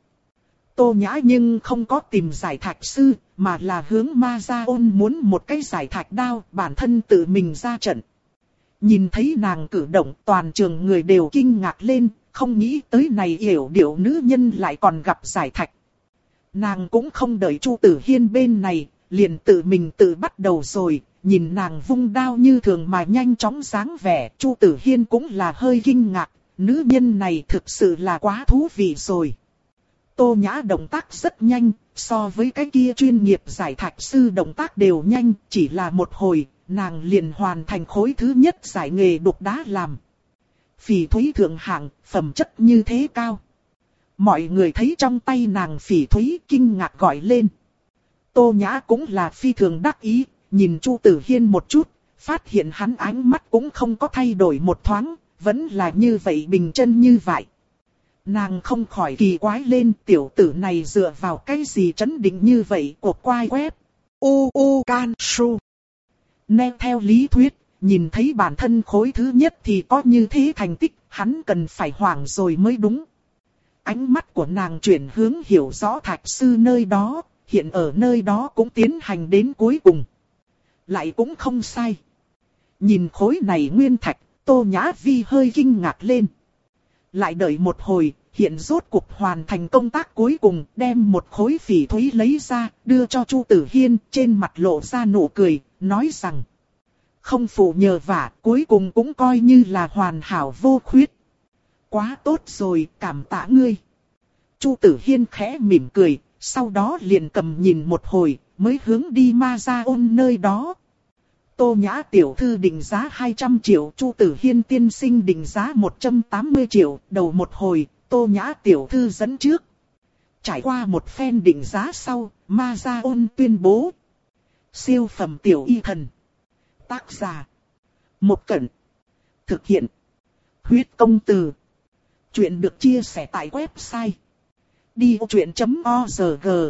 Tô Nhã nhưng không có tìm giải thạch sư, mà là hướng Ma Gia Ôn muốn một cái giải thạch đao, bản thân tự mình ra trận. Nhìn thấy nàng cử động, toàn trường người đều kinh ngạc lên, không nghĩ tới này yểu điệu nữ nhân lại còn gặp giải thạch. Nàng cũng không đợi Chu Tử Hiên bên này, liền tự mình tự bắt đầu rồi, nhìn nàng vung đao như thường mà nhanh chóng dáng vẻ, Chu Tử Hiên cũng là hơi kinh ngạc, nữ nhân này thực sự là quá thú vị rồi. Tô Nhã động tác rất nhanh, so với cái kia chuyên nghiệp giải thạch sư động tác đều nhanh, chỉ là một hồi, nàng liền hoàn thành khối thứ nhất giải nghề đục đá làm. Phỉ thúy thượng hạng, phẩm chất như thế cao. Mọi người thấy trong tay nàng phỉ thúy kinh ngạc gọi lên. Tô Nhã cũng là phi thường đắc ý, nhìn Chu Tử Hiên một chút, phát hiện hắn ánh mắt cũng không có thay đổi một thoáng, vẫn là như vậy bình chân như vậy. Nàng không khỏi kỳ quái lên, tiểu tử này dựa vào cái gì trấn định như vậy của quai web. U U Can Su. Nên theo lý thuyết, nhìn thấy bản thân khối thứ nhất thì có như thế thành tích, hắn cần phải hoảng rồi mới đúng. Ánh mắt của nàng chuyển hướng hiểu rõ thạch sư nơi đó, hiện ở nơi đó cũng tiến hành đến cuối cùng. Lại cũng không sai. Nhìn khối này nguyên thạch, Tô Nhã Vi hơi kinh ngạc lên. Lại đợi một hồi, hiện rốt cuộc hoàn thành công tác cuối cùng, đem một khối phỉ thúy lấy ra, đưa cho Chu Tử Hiên, trên mặt lộ ra nụ cười, nói rằng. Không phụ nhờ vả, cuối cùng cũng coi như là hoàn hảo vô khuyết. Quá tốt rồi, cảm tạ ngươi. Chu Tử Hiên khẽ mỉm cười, sau đó liền cầm nhìn một hồi, mới hướng đi Ma Gia Ôn nơi đó. Tô Nhã tiểu thư định giá hai trăm triệu, Chu Tử Hiên tiên sinh định giá một trăm tám mươi triệu, đầu một hồi, Tô Nhã tiểu thư dẫn trước. Trải qua một phen định giá sau, Ma Gia Ôn tuyên bố. Siêu phẩm tiểu y thần. Tác giả. Một Cẩn. Thực hiện. Huyết công từ. Chuyện được chia sẻ tại website. đi ô chuyện chấm org.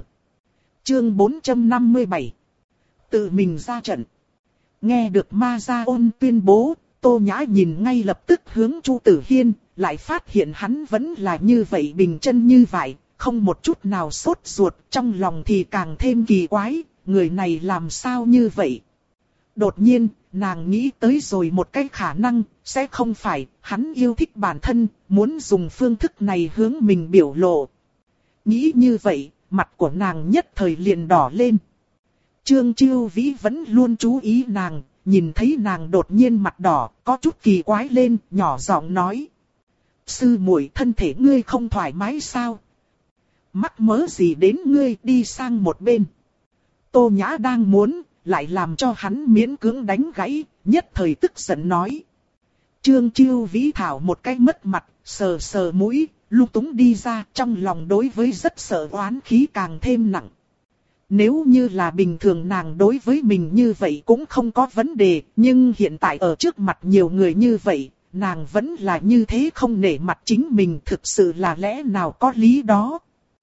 Chương bốn trăm năm mươi bảy. Tự mình ra trận. Nghe được Ma Gia Ôn tuyên bố, Tô Nhã nhìn ngay lập tức hướng Chu Tử Hiên, lại phát hiện hắn vẫn là như vậy bình chân như vậy, không một chút nào sốt ruột, trong lòng thì càng thêm kỳ quái, người này làm sao như vậy. Đột nhiên, nàng nghĩ tới rồi một cái khả năng, sẽ không phải, hắn yêu thích bản thân, muốn dùng phương thức này hướng mình biểu lộ. Nghĩ như vậy, mặt của nàng nhất thời liền đỏ lên. Trương Chiêu Vĩ vẫn luôn chú ý nàng, nhìn thấy nàng đột nhiên mặt đỏ, có chút kỳ quái lên, nhỏ giọng nói. Sư muội, thân thể ngươi không thoải mái sao? Mắc mớ gì đến ngươi, đi sang một bên. Tô Nhã đang muốn, lại làm cho hắn miễn cưỡng đánh gãy, nhất thời tức giận nói. Trương Chiêu Vĩ thảo một cái mất mặt, sờ sờ mũi, lung túng đi ra, trong lòng đối với rất sợ oán khí càng thêm nặng. Nếu như là bình thường nàng đối với mình như vậy cũng không có vấn đề, nhưng hiện tại ở trước mặt nhiều người như vậy, nàng vẫn là như thế không nể mặt chính mình, thực sự là lẽ nào có lý đó.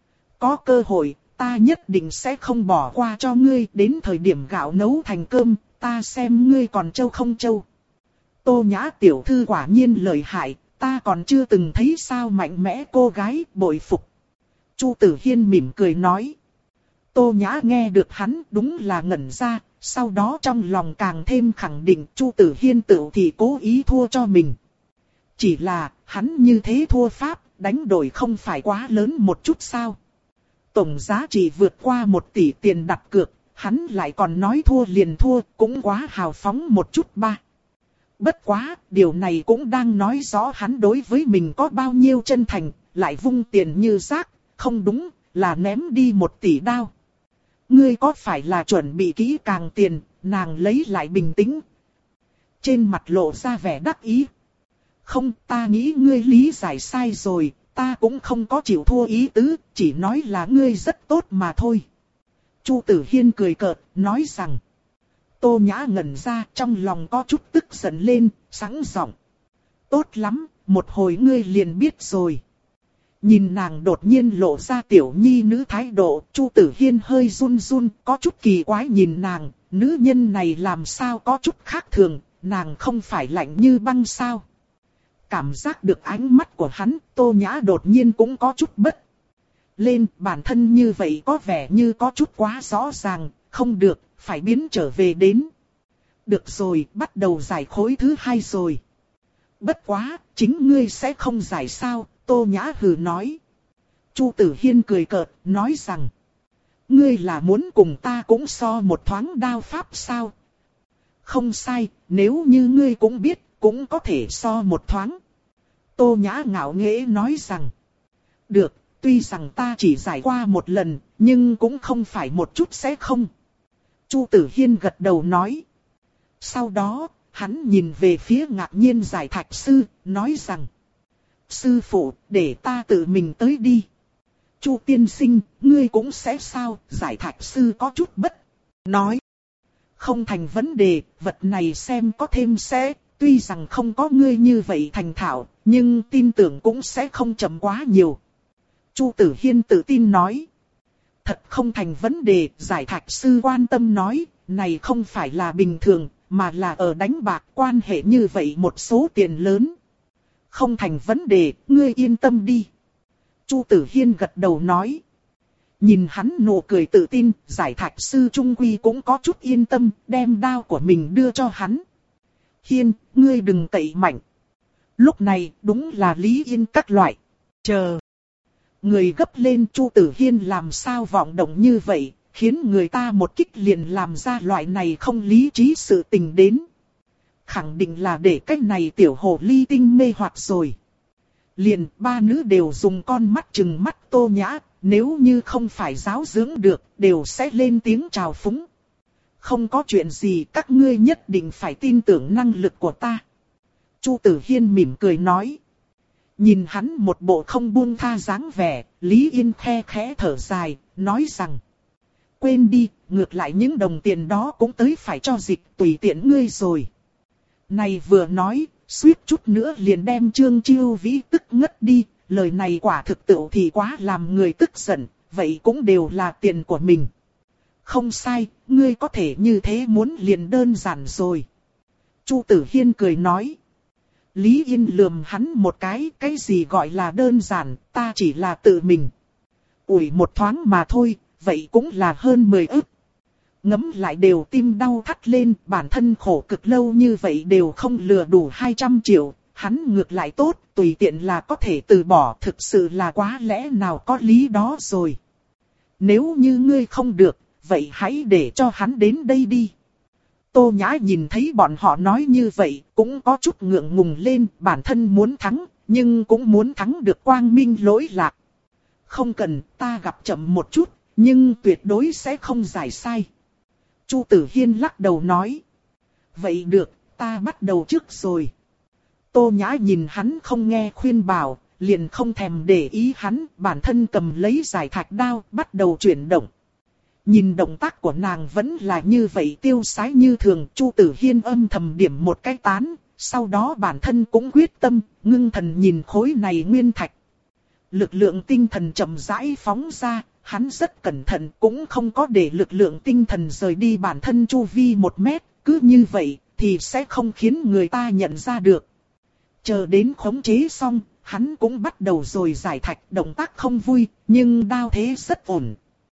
Có cơ hội, ta nhất định sẽ không bỏ qua cho ngươi, đến thời điểm gạo nấu thành cơm, ta xem ngươi còn trâu không trâu. Tô Nhã tiểu thư quả nhiên lợi hại, ta còn chưa từng thấy sao mạnh mẽ cô gái, bội phục. Chu Tử Hiên mỉm cười nói. Tô Nhã nghe được hắn đúng là ngẩn ra, sau đó trong lòng càng thêm khẳng định Chu Tử Hiên tự thì cố ý thua cho mình. Chỉ là, hắn như thế thua pháp, đánh đổi không phải quá lớn một chút sao. Tổng giá trị vượt qua một tỷ tiền đặt cược, hắn lại còn nói thua liền thua, cũng quá hào phóng một chút ba. Bất quá, điều này cũng đang nói rõ hắn đối với mình có bao nhiêu chân thành, lại vung tiền như rác, không đúng, là ném đi một tỷ đao. Ngươi có phải là chuẩn bị kỹ càng tiền, nàng lấy lại bình tĩnh. Trên mặt lộ ra vẻ đắc ý. Không, ta nghĩ ngươi lý giải sai rồi, ta cũng không có chịu thua ý tứ, chỉ nói là ngươi rất tốt mà thôi. Chu Tử Hiên cười cợt, nói rằng. Tô Nhã ngẩn ra, trong lòng có chút tức giận lên, sẵn giọng. Tốt lắm, một hồi ngươi liền biết rồi. Nhìn nàng đột nhiên lộ ra tiểu nhi nữ thái độ, Chu Tử Hiên hơi run run, có chút kỳ quái nhìn nàng, nữ nhân này làm sao có chút khác thường, nàng không phải lạnh như băng sao. Cảm giác được ánh mắt của hắn, Tô Nhã đột nhiên cũng có chút bất lên, bản thân như vậy có vẻ như có chút quá rõ ràng, không được, phải biến trở về đến. Được rồi, bắt đầu giải khối thứ hai rồi. Bất quá, chính ngươi sẽ không giải sao, Tô Nhã hừ nói. Chu Tử Hiên cười cợt, nói rằng. Ngươi là muốn cùng ta cũng so một thoáng đao pháp sao? Không sai, nếu như ngươi cũng biết, cũng có thể so một thoáng. Tô Nhã ngạo nghễ nói rằng. Được, tuy rằng ta chỉ giải qua một lần, nhưng cũng không phải một chút sẽ không. Chu Tử Hiên gật đầu nói. Sau đó, hắn nhìn về phía ngạc nhiên giải thạch sư, nói rằng. Sư phụ, để ta tự mình tới đi. Chu tiên sinh, ngươi cũng sẽ sao, giải thạch sư có chút bất. Nói. Không thành vấn đề, vật này xem có thêm sẽ, tuy rằng không có ngươi như vậy thành thạo, nhưng tin tưởng cũng sẽ không chậm quá nhiều. Chu Tử Hiên tự tin nói. Thật không thành vấn đề, giải thạch sư quan tâm nói, này không phải là bình thường, mà là ở đánh bạc quan hệ như vậy một số tiền lớn. Không thành vấn đề, ngươi yên tâm đi. Chu Tử Hiên gật đầu nói. Nhìn hắn nụ cười tự tin, giải thạch sư trung quy cũng có chút yên tâm, đem đao của mình đưa cho hắn. Hiên, ngươi đừng cậy mạnh. Lúc này, đúng là Lý Yên các loại. Chờ. Người gấp lên, Chu Tử Hiên làm sao vọng động như vậy, khiến người ta một kích liền làm ra loại này không lý trí sự tình đến. Khẳng định là để cách này tiểu hồ ly tinh mê hoặc rồi. Liền ba nữ đều dùng con mắt chừng mắt Tô Nhã, nếu như không phải giáo dưỡng được, đều sẽ lên tiếng chào phúng. Không có chuyện gì, các ngươi nhất định phải tin tưởng năng lực của ta. Chu Tử Hiên mỉm cười nói. Nhìn hắn một bộ không buông tha dáng vẻ, Lý Yên khe khẽ thở dài, nói rằng. Quên đi, ngược lại những đồng tiền đó cũng tới phải cho dịch tùy tiện ngươi rồi. Này vừa nói, suýt chút nữa liền đem Trương Chiêu Vĩ tức ngất đi, lời này quả thực tự thì quá làm người tức giận, vậy cũng đều là tiền của mình. Không sai, ngươi có thể như thế muốn liền đơn giản rồi. Chu Tử Hiên cười nói. Lý Yên lườm hắn một cái, cái gì gọi là đơn giản, ta chỉ là tự mình. Ủi một thoáng mà thôi, vậy cũng là hơn mười ức. Ngấm lại đều tim đau thắt lên, bản thân khổ cực lâu như vậy đều không lừa đủ hai trăm triệu, hắn ngược lại tốt, tùy tiện là có thể từ bỏ, thực sự là quá lẽ nào có lý đó rồi. Nếu như ngươi không được, vậy hãy để cho hắn đến đây đi. Tô Nhã nhìn thấy bọn họ nói như vậy, cũng có chút ngượng ngùng lên, bản thân muốn thắng, nhưng cũng muốn thắng được quang minh lỗi lạc. Không cần, ta gặp chậm một chút, nhưng tuyệt đối sẽ không giải sai. Chu Tử Hiên lắc đầu nói. Vậy được, ta bắt đầu trước rồi. Tô Nhã nhìn hắn không nghe khuyên bảo, liền không thèm để ý hắn, bản thân cầm lấy giải thạch đao, bắt đầu chuyển động. Nhìn động tác của nàng vẫn là như vậy tiêu sái như thường, Chu Tử Hiên âm thầm điểm một cái tán, sau đó bản thân cũng quyết tâm, ngưng thần nhìn khối này nguyên thạch. Lực lượng tinh thần chậm rãi phóng ra, hắn rất cẩn thận cũng không có để lực lượng tinh thần rời đi bản thân chu vi một mét, cứ như vậy thì sẽ không khiến người ta nhận ra được. Chờ đến khống chế xong, hắn cũng bắt đầu rồi giải thạch, động tác không vui, nhưng đao thế rất ổn.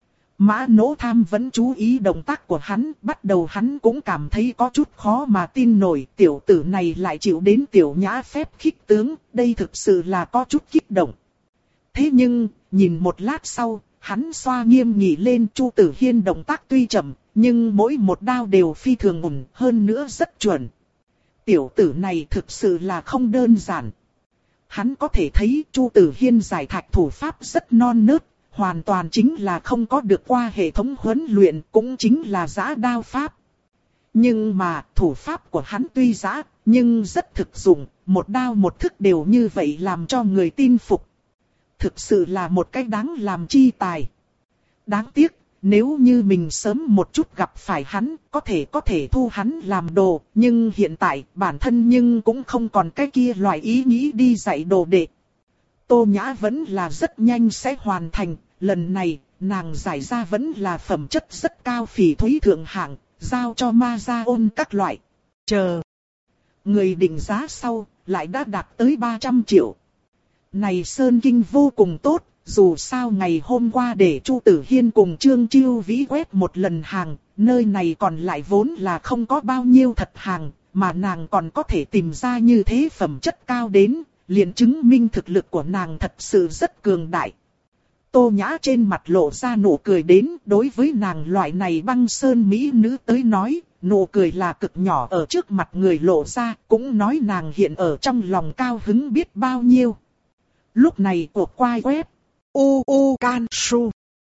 Mã Nỗ Tham vẫn chú ý động tác của hắn, bắt đầu hắn cũng cảm thấy có chút khó mà tin nổi, tiểu tử này lại chịu đến Tiểu Nhã phép khích tướng, đây thực sự là có chút kích động. Thế nhưng, nhìn một lát sau, hắn xoa nghiêm nghị lên. Chu Tử Hiên động tác tuy chậm, nhưng mỗi một đao đều phi thường ổn, hơn nữa rất chuẩn. Tiểu tử này thực sự là không đơn giản. Hắn có thể thấy Chu Tử Hiên giải thạch thủ pháp rất non nớt, hoàn toàn chính là không có được qua hệ thống huấn luyện, cũng chính là giã đao pháp. Nhưng mà thủ pháp của hắn tuy giã, nhưng rất thực dụng, một đao một thức đều như vậy làm cho người tin phục. Thực sự là một cái đáng làm chi tài. Đáng tiếc, nếu như mình sớm một chút gặp phải hắn, có thể có thể thu hắn làm đồ, nhưng hiện tại bản thân nhưng cũng không còn cái kia loại ý nghĩ đi dạy đồ đệ. Tô Nhã vẫn là rất nhanh sẽ hoàn thành, lần này nàng giải ra vẫn là phẩm chất rất cao phỉ thúy thượng hạng, giao cho ma gia ôn các loại. Chờ, người định giá sau, lại đã đạt tới ba trăm triệu. Này Sơn Kinh vô cùng tốt, dù sao ngày hôm qua để Chu Tử Hiên cùng Trương Chiêu Vĩ quét một lần hàng, nơi này còn lại vốn là không có bao nhiêu thật hàng, mà nàng còn có thể tìm ra như thế phẩm chất cao đến, liền chứng minh thực lực của nàng thật sự rất cường đại. Tô Nhã trên mặt lộ ra nụ cười đến, đối với nàng loại này băng sơn mỹ nữ tới nói, nụ cười là cực nhỏ ở trước mặt người lộ ra, cũng nói nàng hiện ở trong lòng cao hứng biết bao nhiêu. Lúc này cuộc quay web u u can su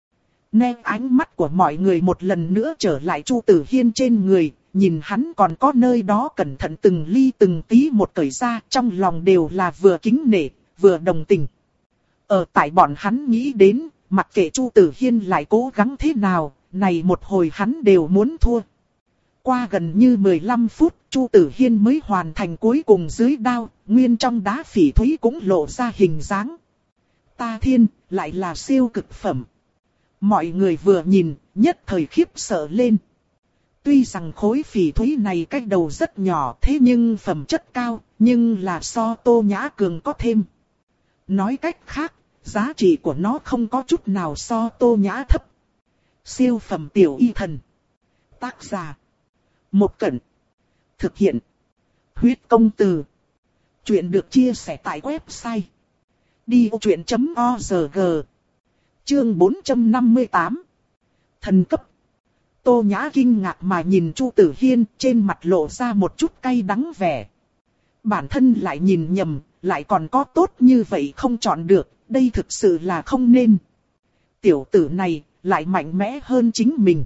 nét ánh mắt của mọi người một lần nữa trở lại Chu Tử Hiên trên người, nhìn hắn còn có nơi đó cẩn thận từng ly từng tí một cởi ra, trong lòng đều là vừa kính nể, vừa đồng tình. Ở tại bọn hắn nghĩ đến, mặc kệ Chu Tử Hiên lại cố gắng thế nào, này một hồi hắn đều muốn thua. Qua gần như mười lăm phút, Chu Tử Hiên mới hoàn thành cuối cùng dưới đao, nguyên trong đá phỉ thúy cũng lộ ra hình dáng. Ta thiên, lại là siêu cực phẩm. Mọi người vừa nhìn, nhất thời khiếp sợ lên. Tuy rằng khối phỉ thúy này cách đầu rất nhỏ, thế nhưng phẩm chất cao, nhưng là so Tô Nhã cường có thêm. Nói cách khác, giá trị của nó không có chút nào so Tô Nhã thấp. Siêu phẩm tiểu y thần. Tác giả Một Cẩn. Thực hiện Huyết Công Từ. Chuyện được chia sẻ tại website đi ô chuyện chấm org. Chương bốn trăm năm mươi tám. Thần cấp. Tô Nhã kinh ngạc mà nhìn Chu Tử Hiên, trên mặt lộ ra một chút cay đắng vẻ. Bản thân lại nhìn nhầm, lại còn có tốt như vậy không chọn được, đây thực sự là không nên. Tiểu tử này lại mạnh mẽ hơn chính mình.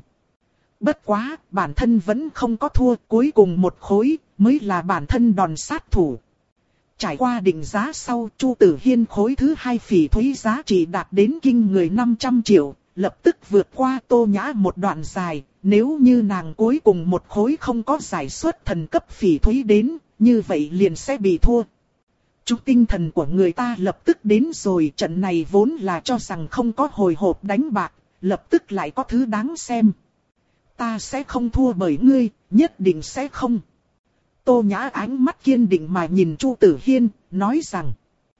Bất quá, bản thân vẫn không có thua, cuối cùng một khối mới là bản thân đòn sát thủ. Trải qua định giá sau, Chu Tử Hiên khối thứ hai phỉ thúy giá trị đạt đến kinh người năm trăm triệu, lập tức vượt qua Tô Nhã một đoạn dài. Nếu như nàng cuối cùng một khối không có giải xuất thần cấp phỉ thúy đến, như vậy liền sẽ bị thua. Chút tinh thần của người ta lập tức đến rồi, trận này vốn là cho rằng không có hồi hộp đánh bạc, lập tức lại có thứ đáng xem. Ta sẽ không thua bởi ngươi, nhất định sẽ không. Tô Nhã ánh mắt kiên định mà nhìn Chu Tử Hiên, nói rằng.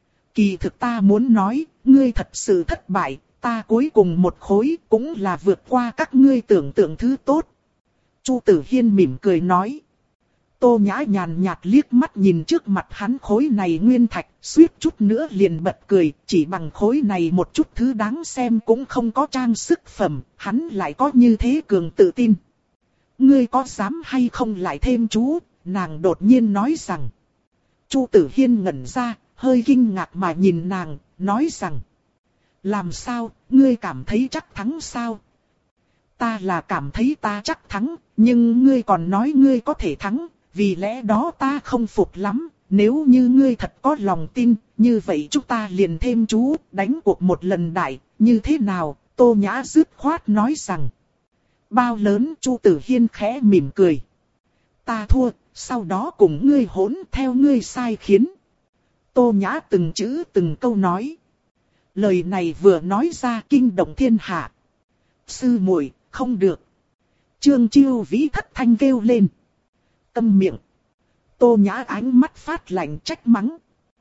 Kỳ thực ta muốn nói, ngươi thật sự thất bại, ta cuối cùng một khối cũng là vượt qua các ngươi tưởng tượng thứ tốt. Chu Tử Hiên mỉm cười nói. Tô Nhã nhàn nhạt liếc mắt nhìn trước mặt hắn khối này nguyên thạch, suýt chút nữa liền bật cười, chỉ bằng khối này một chút thứ đáng xem cũng không có trang sức phẩm, hắn lại có như thế cường tự tin. Ngươi có dám hay không lại thêm chú, nàng đột nhiên nói rằng. Chu Tử Hiên ngẩn ra, hơi kinh ngạc mà nhìn nàng, nói rằng. Làm sao, ngươi cảm thấy chắc thắng sao? Ta là cảm thấy ta chắc thắng, nhưng ngươi còn nói ngươi có thể thắng, vì lẽ đó ta không phục lắm. Nếu như ngươi thật có lòng tin, như vậy chúng ta liền thêm chú, đánh cuộc một lần đại, như thế nào? Tô Nhã dứt khoát nói rằng. Bao lớn? Chu Tử Hiên khẽ mỉm cười. Ta thua, sau đó cùng ngươi hỗn theo ngươi sai khiến. Tô Nhã từng chữ từng câu nói. Lời này vừa nói ra kinh động thiên hạ. Sư muội, không được. Trương Chiêu Vĩ thất thanh kêu lên. Câm miệng. Tô Nhã ánh mắt phát lạnh trách mắng.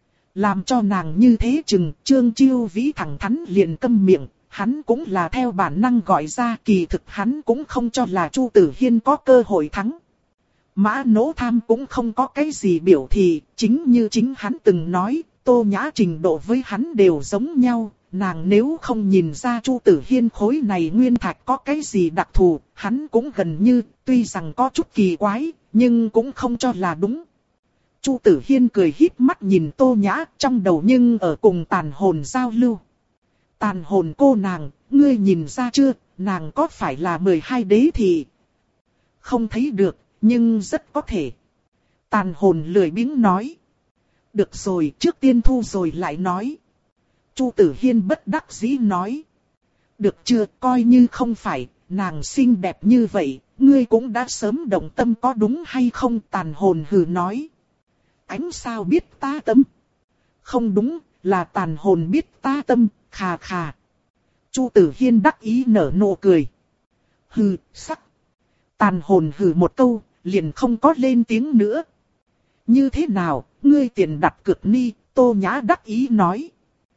Làm cho nàng như thế chừng, Trương Chiêu Vĩ thẳng thắn liền câm miệng. Hắn cũng là theo bản năng gọi ra, kỳ thực hắn cũng không cho là Chu Tử Hiên có cơ hội thắng. Mã Nỗ Tham cũng không có cái gì biểu thị, chính như chính hắn từng nói, Tô Nhã trình độ với hắn đều giống nhau. Nàng nếu không nhìn ra Chu Tử Hiên khối này nguyên thạch có cái gì đặc thù, hắn cũng gần như, tuy rằng có chút kỳ quái, nhưng cũng không cho là đúng. Chu Tử Hiên cười híp mắt nhìn Tô Nhã, trong đầu nhưng ở cùng tàn hồn giao lưu. Tàn hồn cô nàng, ngươi nhìn ra chưa, nàng có phải là mười hai đế thị? Không thấy được, nhưng rất có thể. Tàn hồn lười biếng nói. Được rồi, trước tiên thu rồi lại nói. Chu Tử Hiên bất đắc dĩ nói. Được chưa, coi như không phải, nàng xinh đẹp như vậy, ngươi cũng đã sớm động tâm có đúng hay không? Tàn hồn hừ nói. Ánh sao biết ta tâm? Không đúng, là tàn hồn biết ta tâm, khà khà. Chu Tử Hiên đắc ý nở nụ cười. Hừ, sắc. Tàn hồn hừ một câu, liền không có lên tiếng nữa. Như thế nào, ngươi tiền đặt cược ni? Tô Nhã đắc ý nói.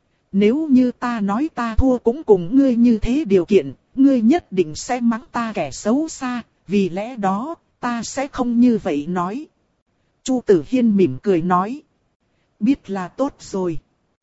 Nếu như ta nói ta thua cũng cùng ngươi như thế điều kiện, ngươi nhất định sẽ mắng ta kẻ xấu xa, vì lẽ đó, ta sẽ không như vậy nói. Chu Tử Hiên mỉm cười nói. Biết là tốt rồi.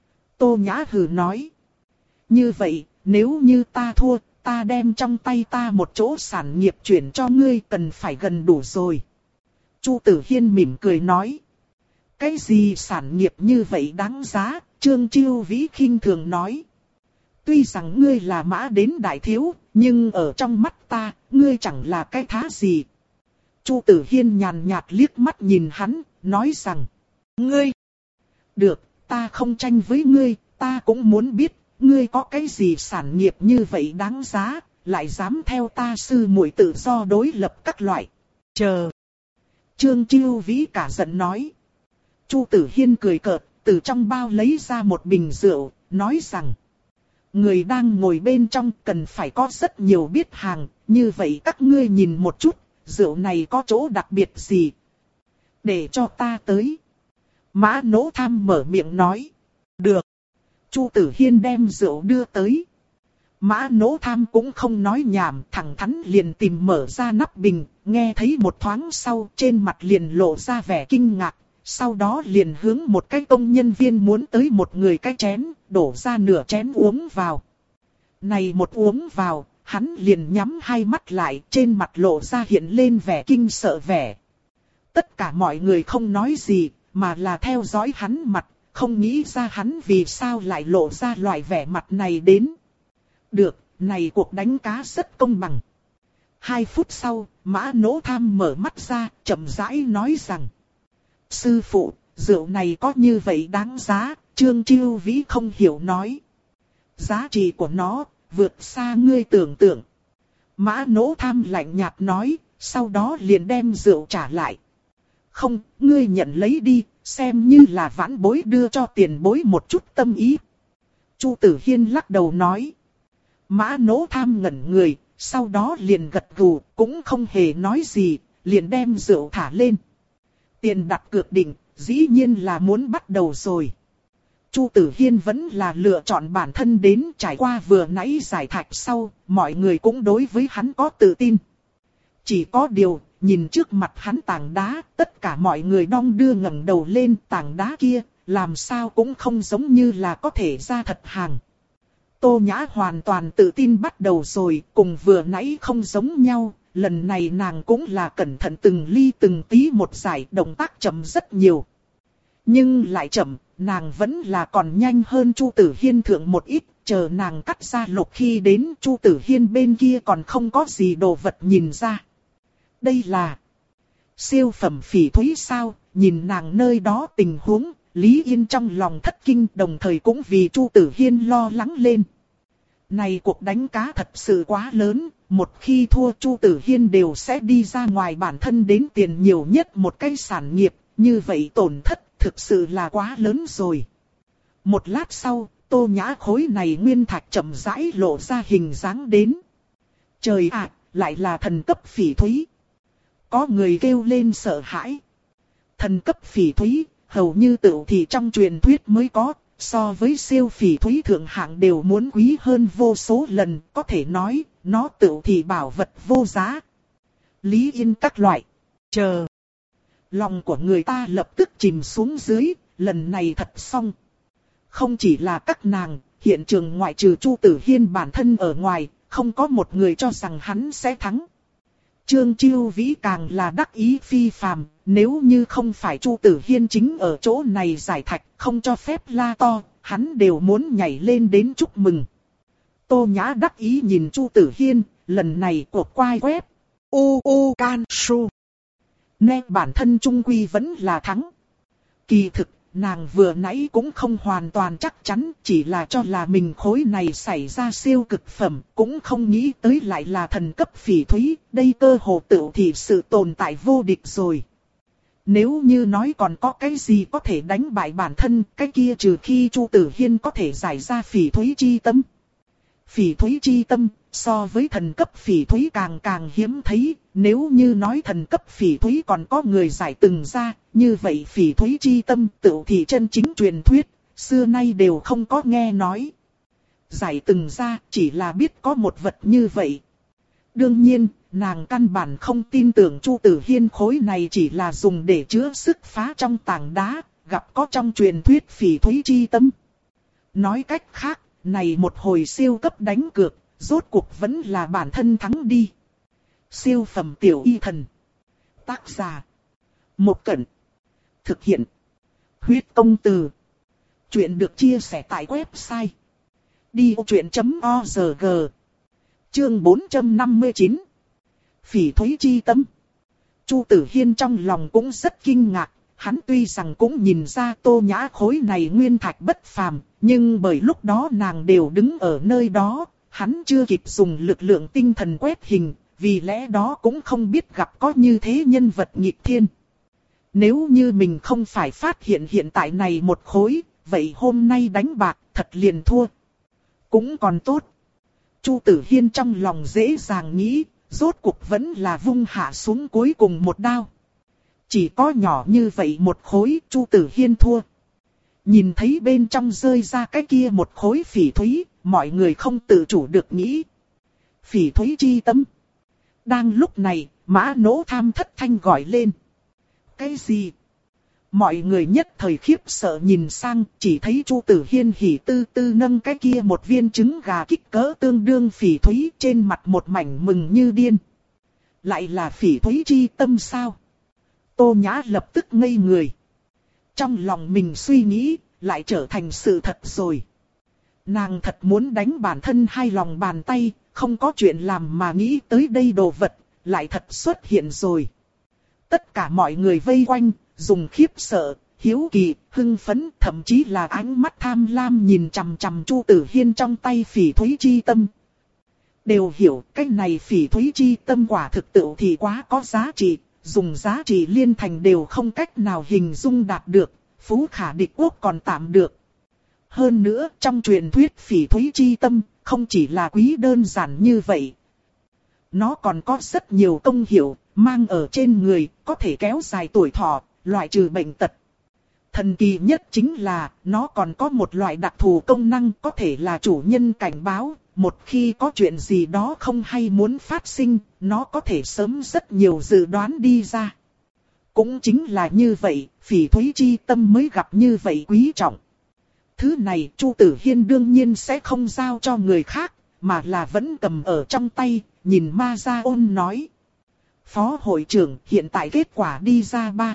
Tô Nhã hừ nói. Như vậy, nếu như ta thua, ta đem trong tay ta một chỗ sản nghiệp chuyển cho ngươi, cần phải gần đủ rồi. Chu Tử Hiên mỉm cười nói. Cái gì sản nghiệp như vậy đáng giá? Trương Chiêu Vĩ khinh thường nói. Tuy rằng ngươi là Mã đến đại thiếu, nhưng ở trong mắt ta, ngươi chẳng là cái thá gì. Chu Tử Hiên nhàn nhạt liếc mắt nhìn hắn, nói rằng. Ngươi! Được, ta không tranh với ngươi, ta cũng muốn biết, ngươi có cái gì sản nghiệp như vậy đáng giá, lại dám theo ta sư muội tự do đối lập các loại. Chờ! Trương Chiêu Vĩ cả giận nói. Chu Tử Hiên cười cợt, từ trong bao lấy ra một bình rượu, nói rằng. Người đang ngồi bên trong cần phải có rất nhiều biết hàng, như vậy các ngươi nhìn một chút, rượu này có chỗ đặc biệt gì? Để cho ta tới. Mã Nỗ Tham mở miệng nói. Được. Chu Tử Hiên đem rượu đưa tới. Mã Nỗ Tham cũng không nói nhảm, thẳng thắn liền tìm mở ra nắp bình, nghe thấy một thoáng sau trên mặt liền lộ ra vẻ kinh ngạc. Sau đó liền hướng một cái công nhân viên muốn tới một người cái chén, đổ ra nửa chén uống vào. Này một uống vào, hắn liền nhắm hai mắt lại, trên mặt lộ ra hiện lên vẻ kinh sợ vẻ. Tất cả mọi người không nói gì, mà là theo dõi hắn mặt, không nghĩ ra hắn vì sao lại lộ ra loại vẻ mặt này đến. Được, này cuộc đánh cá rất công bằng. Hai phút sau, Mã Nỗ Tham mở mắt ra, chậm rãi nói rằng. Sư phụ, rượu này có như vậy đáng giá? Trương Chiêu Vĩ không hiểu nói. Giá trị của nó, vượt xa ngươi tưởng tượng. Mã Nỗ Tham lạnh nhạt nói, sau đó liền đem rượu trả lại. Không, ngươi nhận lấy đi, xem như là vãn bối đưa cho tiền bối một chút tâm ý. Chu Tử Hiên lắc đầu nói. Mã Nỗ Tham ngẩn người, sau đó liền gật gù, cũng không hề nói gì, liền đem rượu thả lên. Tiền đặt cược định, dĩ nhiên là muốn bắt đầu rồi. Chu Tử Hiên vẫn là lựa chọn bản thân đến, trải qua vừa nãy giải thạch sau, mọi người cũng đối với hắn có tự tin. Chỉ có điều, nhìn trước mặt hắn tảng đá, tất cả mọi người đong đưa ngẩng đầu lên. Tảng đá kia, làm sao cũng không giống như là có thể ra thật hàng. Tô Nhã hoàn toàn tự tin bắt đầu rồi, cùng vừa nãy không giống nhau. Lần này nàng cũng là cẩn thận từng ly từng tí một giải, động tác chậm rất nhiều. Nhưng lại chậm, nàng vẫn là còn nhanh hơn Chu Tử Hiên thượng một ít. Chờ nàng cắt ra lục khi đến, Chu Tử Hiên bên kia còn không có gì đồ vật nhìn ra. Đây là siêu phẩm phỉ thúy sao? Nhìn nàng nơi đó tình huống, Lý Yên trong lòng thất kinh, đồng thời cũng vì Chu Tử Hiên lo lắng lên. Này cuộc đánh cá thật sự quá lớn, một khi thua Chu Tử Hiên đều sẽ đi ra ngoài bản thân đến tiền nhiều nhất một cái sản nghiệp, như vậy tổn thất thực sự là quá lớn rồi. Một lát sau, Tô Nhã khối này nguyên thạch chậm rãi lộ ra hình dáng đến. Trời ạ, lại là thần cấp phỉ thúy. Có người kêu lên sợ hãi. Thần cấp phỉ thúy, hầu như tựu thì trong truyền thuyết mới có, so với siêu phỉ thúy thượng hạng đều muốn quý hơn vô số lần, có thể nói, nó tựu thì bảo vật vô giá. Lý Yên các loại, chờ. Lòng của người ta lập tức chìm xuống dưới, lần này thật xong. Không chỉ là các nàng, hiện trường ngoại trừ Chu Tử Hiên bản thân ở ngoài, không có một người cho rằng hắn sẽ thắng. Trương Chiêu Vĩ càng là đắc ý phi phàm, nếu như không phải Chu Tử Hiên chính ở chỗ này giải thạch, không cho phép la to, hắn đều muốn nhảy lên đến chúc mừng. Tô Nhã đắc ý nhìn Chu Tử Hiên, lần này cuộc quay web. U U Can Su. Nè bản thân trung quy vẫn là thắng. Kỳ thực, nàng vừa nãy cũng không hoàn toàn chắc chắn, chỉ là cho là mình khối này xảy ra siêu cực phẩm, cũng không nghĩ tới lại là thần cấp phỉ thúy, đây cơ hồ tựu thì sự tồn tại vô địch rồi. Nếu như nói còn có cái gì có thể đánh bại bản thân, cái kia trừ khi Chu Tử Hiên có thể giải ra phỉ thúy chi tâm. Phỉ thúy chi tâm, so với thần cấp phỉ thúy càng càng hiếm thấy, nếu như nói thần cấp phỉ thúy còn có người giải từng ra, như vậy phỉ thúy chi tâm tựu thì chân chính truyền thuyết, xưa nay đều không có nghe nói. Giải từng ra chỉ là biết có một vật như vậy. Đương nhiên, nàng căn bản không tin tưởng Chu Tử Hiên khối này chỉ là dùng để chứa sức phá trong tảng đá, gặp có trong truyền thuyết phỉ thúy chi tâm. Nói cách khác, này một hồi siêu cấp đánh cược, rốt cuộc vẫn là bản thân thắng đi. Siêu phẩm tiểu y thần. Tác giả. Một Cẩn. Thực hiện. Huyết công từ. Chuyện được chia sẻ tại website. đi ô chuyện chấm o rờ gi. Chương bốn trăm năm mươi chín. Phỉ thúy chi tâm. Chu Tử Hiên trong lòng cũng rất kinh ngạc. Hắn tuy rằng cũng nhìn ra Tô Nhã khối này nguyên thạch bất phàm, nhưng bởi lúc đó nàng đều đứng ở nơi đó, hắn chưa kịp dùng lực lượng tinh thần quét hình, vì lẽ đó cũng không biết gặp có như thế nhân vật nghịch thiên. Nếu như mình không phải phát hiện hiện tại này một khối, vậy hôm nay đánh bạc thật liền thua. Cũng còn tốt. Chu Tử Hiên trong lòng dễ dàng nghĩ, rốt cuộc vẫn là vung hạ xuống cuối cùng một đao. Chỉ có nhỏ như vậy một khối, Chu Tử Hiên thua. Nhìn thấy bên trong rơi ra cái kia một khối phỉ thúy, mọi người không tự chủ được nghĩ. Phỉ thúy chi tâm. Đang lúc này, Mã Nỗ Tham thất thanh gọi lên. Cái gì? Mọi người nhất thời khiếp sợ nhìn sang, chỉ thấy Chu Tử Hiên hỉ tư tư nâng cái kia một viên trứng gà kích cỡ tương đương phỉ thúy, trên mặt một mảnh mừng như điên. Lại là phỉ thúy chi tâm sao? Tô Nhã lập tức ngây người. Trong lòng mình suy nghĩ, lại trở thành sự thật rồi. Nàng thật muốn đánh bản thân hai lòng bàn tay, không có chuyện làm mà nghĩ tới đây đồ vật, lại thật xuất hiện rồi. Tất cả mọi người vây quanh, dùng khiếp sợ, hiếu kỳ, hưng phấn, thậm chí là ánh mắt tham lam nhìn chằm chằm Chu Tử Hiên trong tay phỉ thúy chi tâm. Đều hiểu cái này phỉ thúy chi tâm quả thực tự thì quá có giá trị, dùng giá trị liên thành đều không cách nào hình dung đạt được, phú khả địch quốc còn tạm được. Hơn nữa, trong truyền thuyết phỉ thúy chi tâm, không chỉ là quý đơn giản như vậy. Nó còn có rất nhiều công hiệu, mang ở trên người, có thể kéo dài tuổi thọ, loại trừ bệnh tật. Thần kỳ nhất chính là, nó còn có một loại đặc thù công năng có thể là chủ nhân cảnh báo, một khi có chuyện gì đó không hay muốn phát sinh, nó có thể sớm rất nhiều dự đoán đi ra. Cũng chính là như vậy, Phỉ Thúy chi tâm mới gặp như vậy quý trọng. Thứ này Chu Tử Hiên đương nhiên sẽ không giao cho người khác, mà là vẫn cầm ở trong tay, nhìn Ma Gia Ôn nói. Phó hội trưởng, hiện tại kết quả đi ra ba.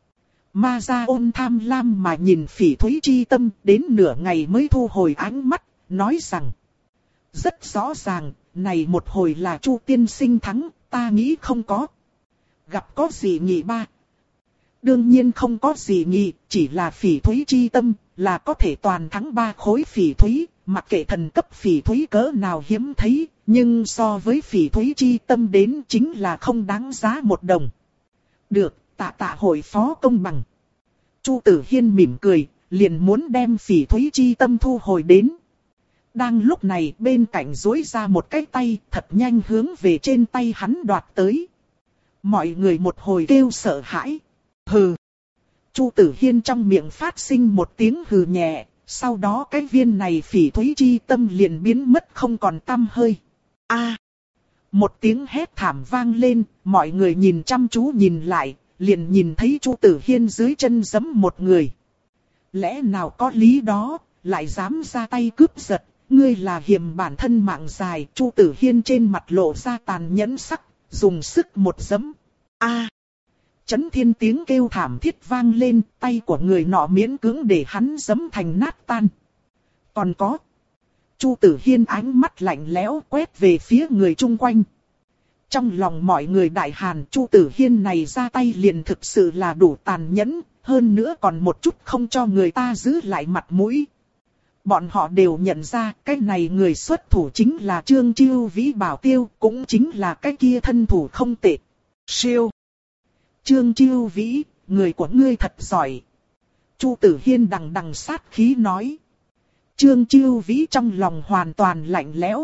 Ma Gia Ôn tham lam mà nhìn Phỉ Thúy chi tâm, đến nửa ngày mới thu hồi ánh mắt, nói rằng. Rất rõ ràng, này một hồi là Chu tiên sinh thắng, ta nghĩ không có. Gặp có gì nhỉ ba? Đương nhiên không có gì nhỉ, chỉ là Phỉ Thúy chi tâm, là có thể toàn thắng ba khối Phỉ Thúy, mặc kệ thần cấp Phỉ Thúy cỡ nào hiếm thấy, nhưng so với Phỉ Thúy chi tâm đến chính là không đáng giá một đồng. Được, tạ tạ hội phó công bằng. Chu Tử Hiên mỉm cười, liền muốn đem Phỉ Thúy chi tâm thu hồi đến. Đang lúc này bên cạnh duỗi ra một cái tay thật nhanh hướng về trên tay hắn đoạt tới. Mọi người một hồi kêu sợ hãi. Hừ. Chu Tử Hiên trong miệng phát sinh một tiếng hừ nhẹ, sau đó cái viên này Phỉ Thúy chi tâm liền biến mất không còn tăm hơi. A! Một tiếng hét thảm vang lên, mọi người nhìn chăm chú nhìn lại, liền nhìn thấy Chu Tử Hiên dưới chân giẫm một người. Lẽ nào có lý đó, lại dám ra tay cướp giật, ngươi là hiềm bản thân mạng dài. Chu Tử Hiên trên mặt lộ ra tàn nhẫn sắc, dùng sức một giẫm. A! Chấn thiên tiếng kêu thảm thiết vang lên, tay của người nọ miễn cưỡng để hắn giẫm thành nát tan. Còn có. Chu Tử Hiên ánh mắt lạnh lẽo quét về phía người chung quanh. Trong lòng mọi người đại hàn, Chu Tử Hiên này ra tay liền thực sự là đủ tàn nhẫn, hơn nữa còn một chút không cho người ta giữ lại mặt mũi. Bọn họ đều nhận ra cái này người xuất thủ chính là Trương Chiêu Vĩ bảo tiêu, cũng chính là cái kia thân thủ không tệ. Siêu. Trương Chiêu Vĩ, người của ngươi thật giỏi. Chu Tử Hiên đằng đằng sát khí nói. Trương Chiêu Vĩ trong lòng hoàn toàn lạnh lẽo.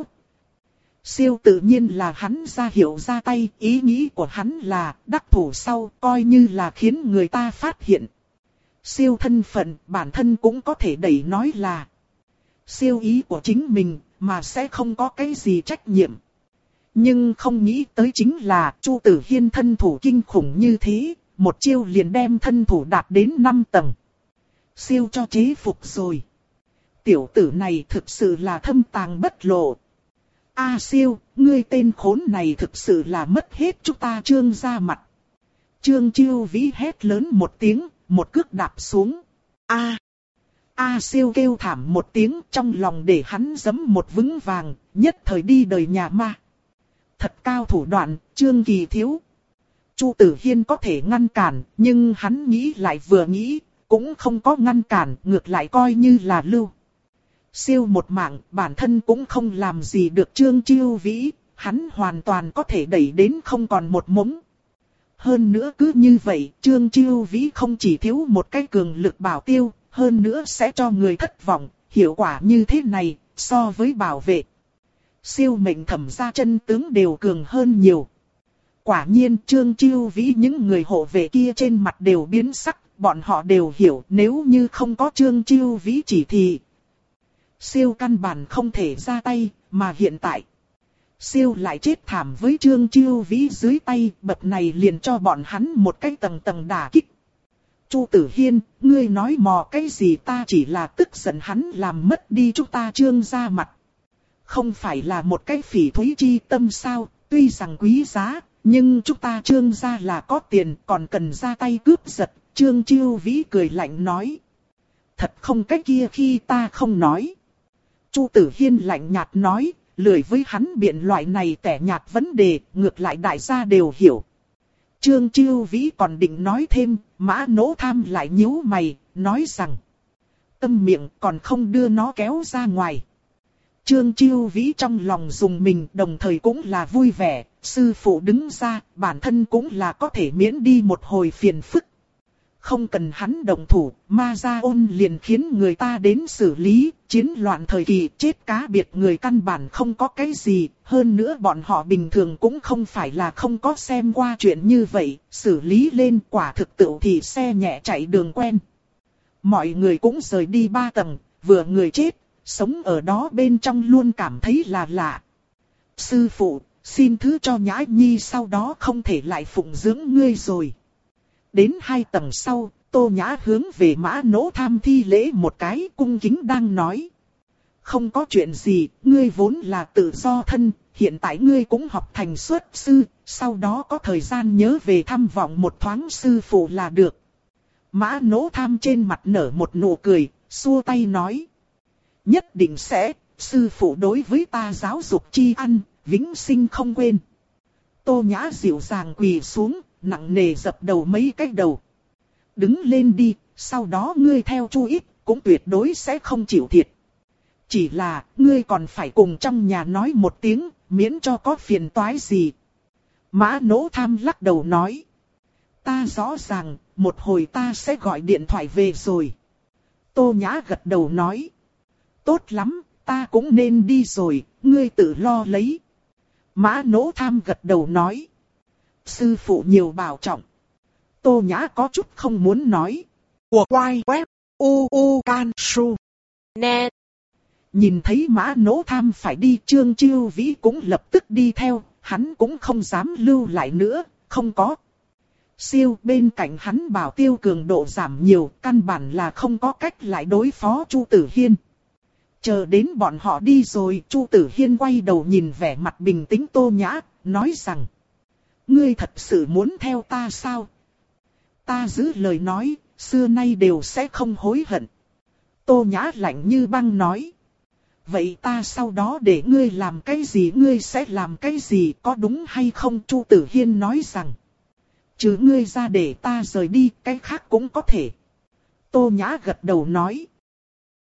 Siêu tự nhiên là hắn ra hiệu ra tay, ý nghĩ của hắn là đắc thủ sau coi như là khiến người ta phát hiện. Siêu thân phận bản thân cũng có thể đẩy nói là siêu ý của chính mình mà sẽ không có cái gì trách nhiệm. Nhưng không nghĩ tới chính là Chu Tử Hiên thân thủ kinh khủng như thế, một chiêu liền đem thân thủ đạt đến năm tầng. Siêu cho chế phục rồi. Tiểu tử này thực sự là thâm tàng bất lộ. A Siêu, ngươi tên khốn này thực sự là mất hết chúng ta Trương gia mặt. Trương Chiêu Vĩ hét lớn một tiếng, một cước đạp xuống. A! A Siêu kêu thảm một tiếng, trong lòng để hắn giẫm một vững vàng, nhất thời đi đời nhà ma. Thật cao thủ đoạn, Trương Kỳ thiếu. Chu Tử Hiên có thể ngăn cản, nhưng hắn nghĩ lại vừa nghĩ, cũng không có ngăn cản, ngược lại coi như là lưu. Siêu một mạng, bản thân cũng không làm gì được Trương Chiêu Vĩ, hắn hoàn toàn có thể đẩy đến không còn một mống. Hơn nữa cứ như vậy, Trương Chiêu Vĩ không chỉ thiếu một cái cường lực bảo tiêu, hơn nữa sẽ cho người thất vọng, hiệu quả như thế này, so với bảo vệ. Siêu mệnh thẩm gia chân tướng đều cường hơn nhiều. Quả nhiên Trương Chiêu Vĩ những người hộ vệ kia trên mặt đều biến sắc, bọn họ đều hiểu nếu như không có Trương Chiêu Vĩ chỉ thị. Siêu căn bản không thể ra tay, mà hiện tại Siêu lại chết thảm với Trương Chiêu Vĩ dưới tay, bậc này liền cho bọn hắn một cái tầng tầng đả kích. Chu Tử Hiên, ngươi nói mò cái gì, ta chỉ là tức giận hắn làm mất đi chúng ta Trương gia mặt. Không phải là một cái Phỉ Thúy chi tâm sao, tuy rằng quý giá, nhưng chúng ta Trương gia là có tiền, còn cần ra tay cướp giật. Trương Chiêu Vĩ cười lạnh nói. Thật không cái kia khi ta không nói. Chu Tử Hiên lạnh nhạt nói, lười với hắn biện loại này tẻ nhạt vấn đề, ngược lại đại gia đều hiểu. Trương Chiêu Vĩ còn định nói thêm, Mã Nỗ Tham lại nhíu mày, nói rằng. Tâm miệng còn không đưa nó kéo ra ngoài. Trương Chiêu Vĩ trong lòng dùng mình, đồng thời cũng là vui vẻ, sư phụ đứng ra, bản thân cũng là có thể miễn đi một hồi phiền phức. Không cần hắn động thủ, Ma Gia Ôn liền khiến người ta đến xử lý, chiến loạn thời kỳ chết cá biệt người căn bản không có cái gì, hơn nữa bọn họ bình thường cũng không phải là không có xem qua chuyện như vậy, xử lý lên quả thực tự thì xe nhẹ chạy đường quen. Mọi người cũng rời đi ba tầng, vừa người chết, sống ở đó bên trong luôn cảm thấy là lạ. Sư phụ, xin thứ cho Nhã Nhi sau đó không thể lại phụng dưỡng ngươi rồi. Đến hai tầng sau, Tô Nhã hướng về Mã Nỗ Tham thi lễ một cái, cung kính đang nói. Không có chuyện gì, ngươi vốn là tự do thân, hiện tại ngươi cũng học thành xuất sư, sau đó có thời gian nhớ về thăm vọng một thoáng sư phụ là được. Mã Nỗ Tham trên mặt nở một nụ cười, xua tay nói. Nhất định sẽ, sư phụ đối với ta giáo dục chi ăn, vĩnh sinh không quên. Tô Nhã dịu dàng quỳ xuống, nặng nề dập đầu mấy cái đầu. Đứng lên đi, sau đó ngươi theo Chu Ít, cũng tuyệt đối sẽ không chịu thiệt. Chỉ là, ngươi còn phải cùng trong nhà nói một tiếng, miễn cho có phiền toái gì. Mã Nỗ Tham lắc đầu nói. Ta rõ ràng, một hồi ta sẽ gọi điện thoại về rồi. Tô Nhã gật đầu nói. Tốt lắm, ta cũng nên đi rồi, ngươi tự lo lấy. Mã Nỗ Tham gật đầu nói. Sư phụ nhiều bảo trọng. Tô Nhã có chút không muốn nói. Của quay web u u can su net. Nhìn thấy Mã Nỗ Tham phải đi, Trương Chiêu Vĩ cũng lập tức đi theo, hắn cũng không dám lưu lại nữa, không có. Siêu bên cạnh hắn bảo tiêu cường độ giảm nhiều, căn bản là không có cách lại đối phó Chu Tử Hiên. Chờ đến bọn họ đi rồi, Chu Tử Hiên quay đầu nhìn vẻ mặt bình tĩnh Tô Nhã, nói rằng. Ngươi thật sự muốn theo ta sao? Ta giữ lời nói, xưa nay đều sẽ không hối hận. Tô Nhã lạnh như băng nói. Vậy ta sau đó để ngươi làm cái gì ngươi sẽ làm cái gì có đúng hay không? Chu Tử Hiên nói rằng. Chứ ngươi ra để ta rời đi, cái khác cũng có thể. Tô Nhã gật đầu nói.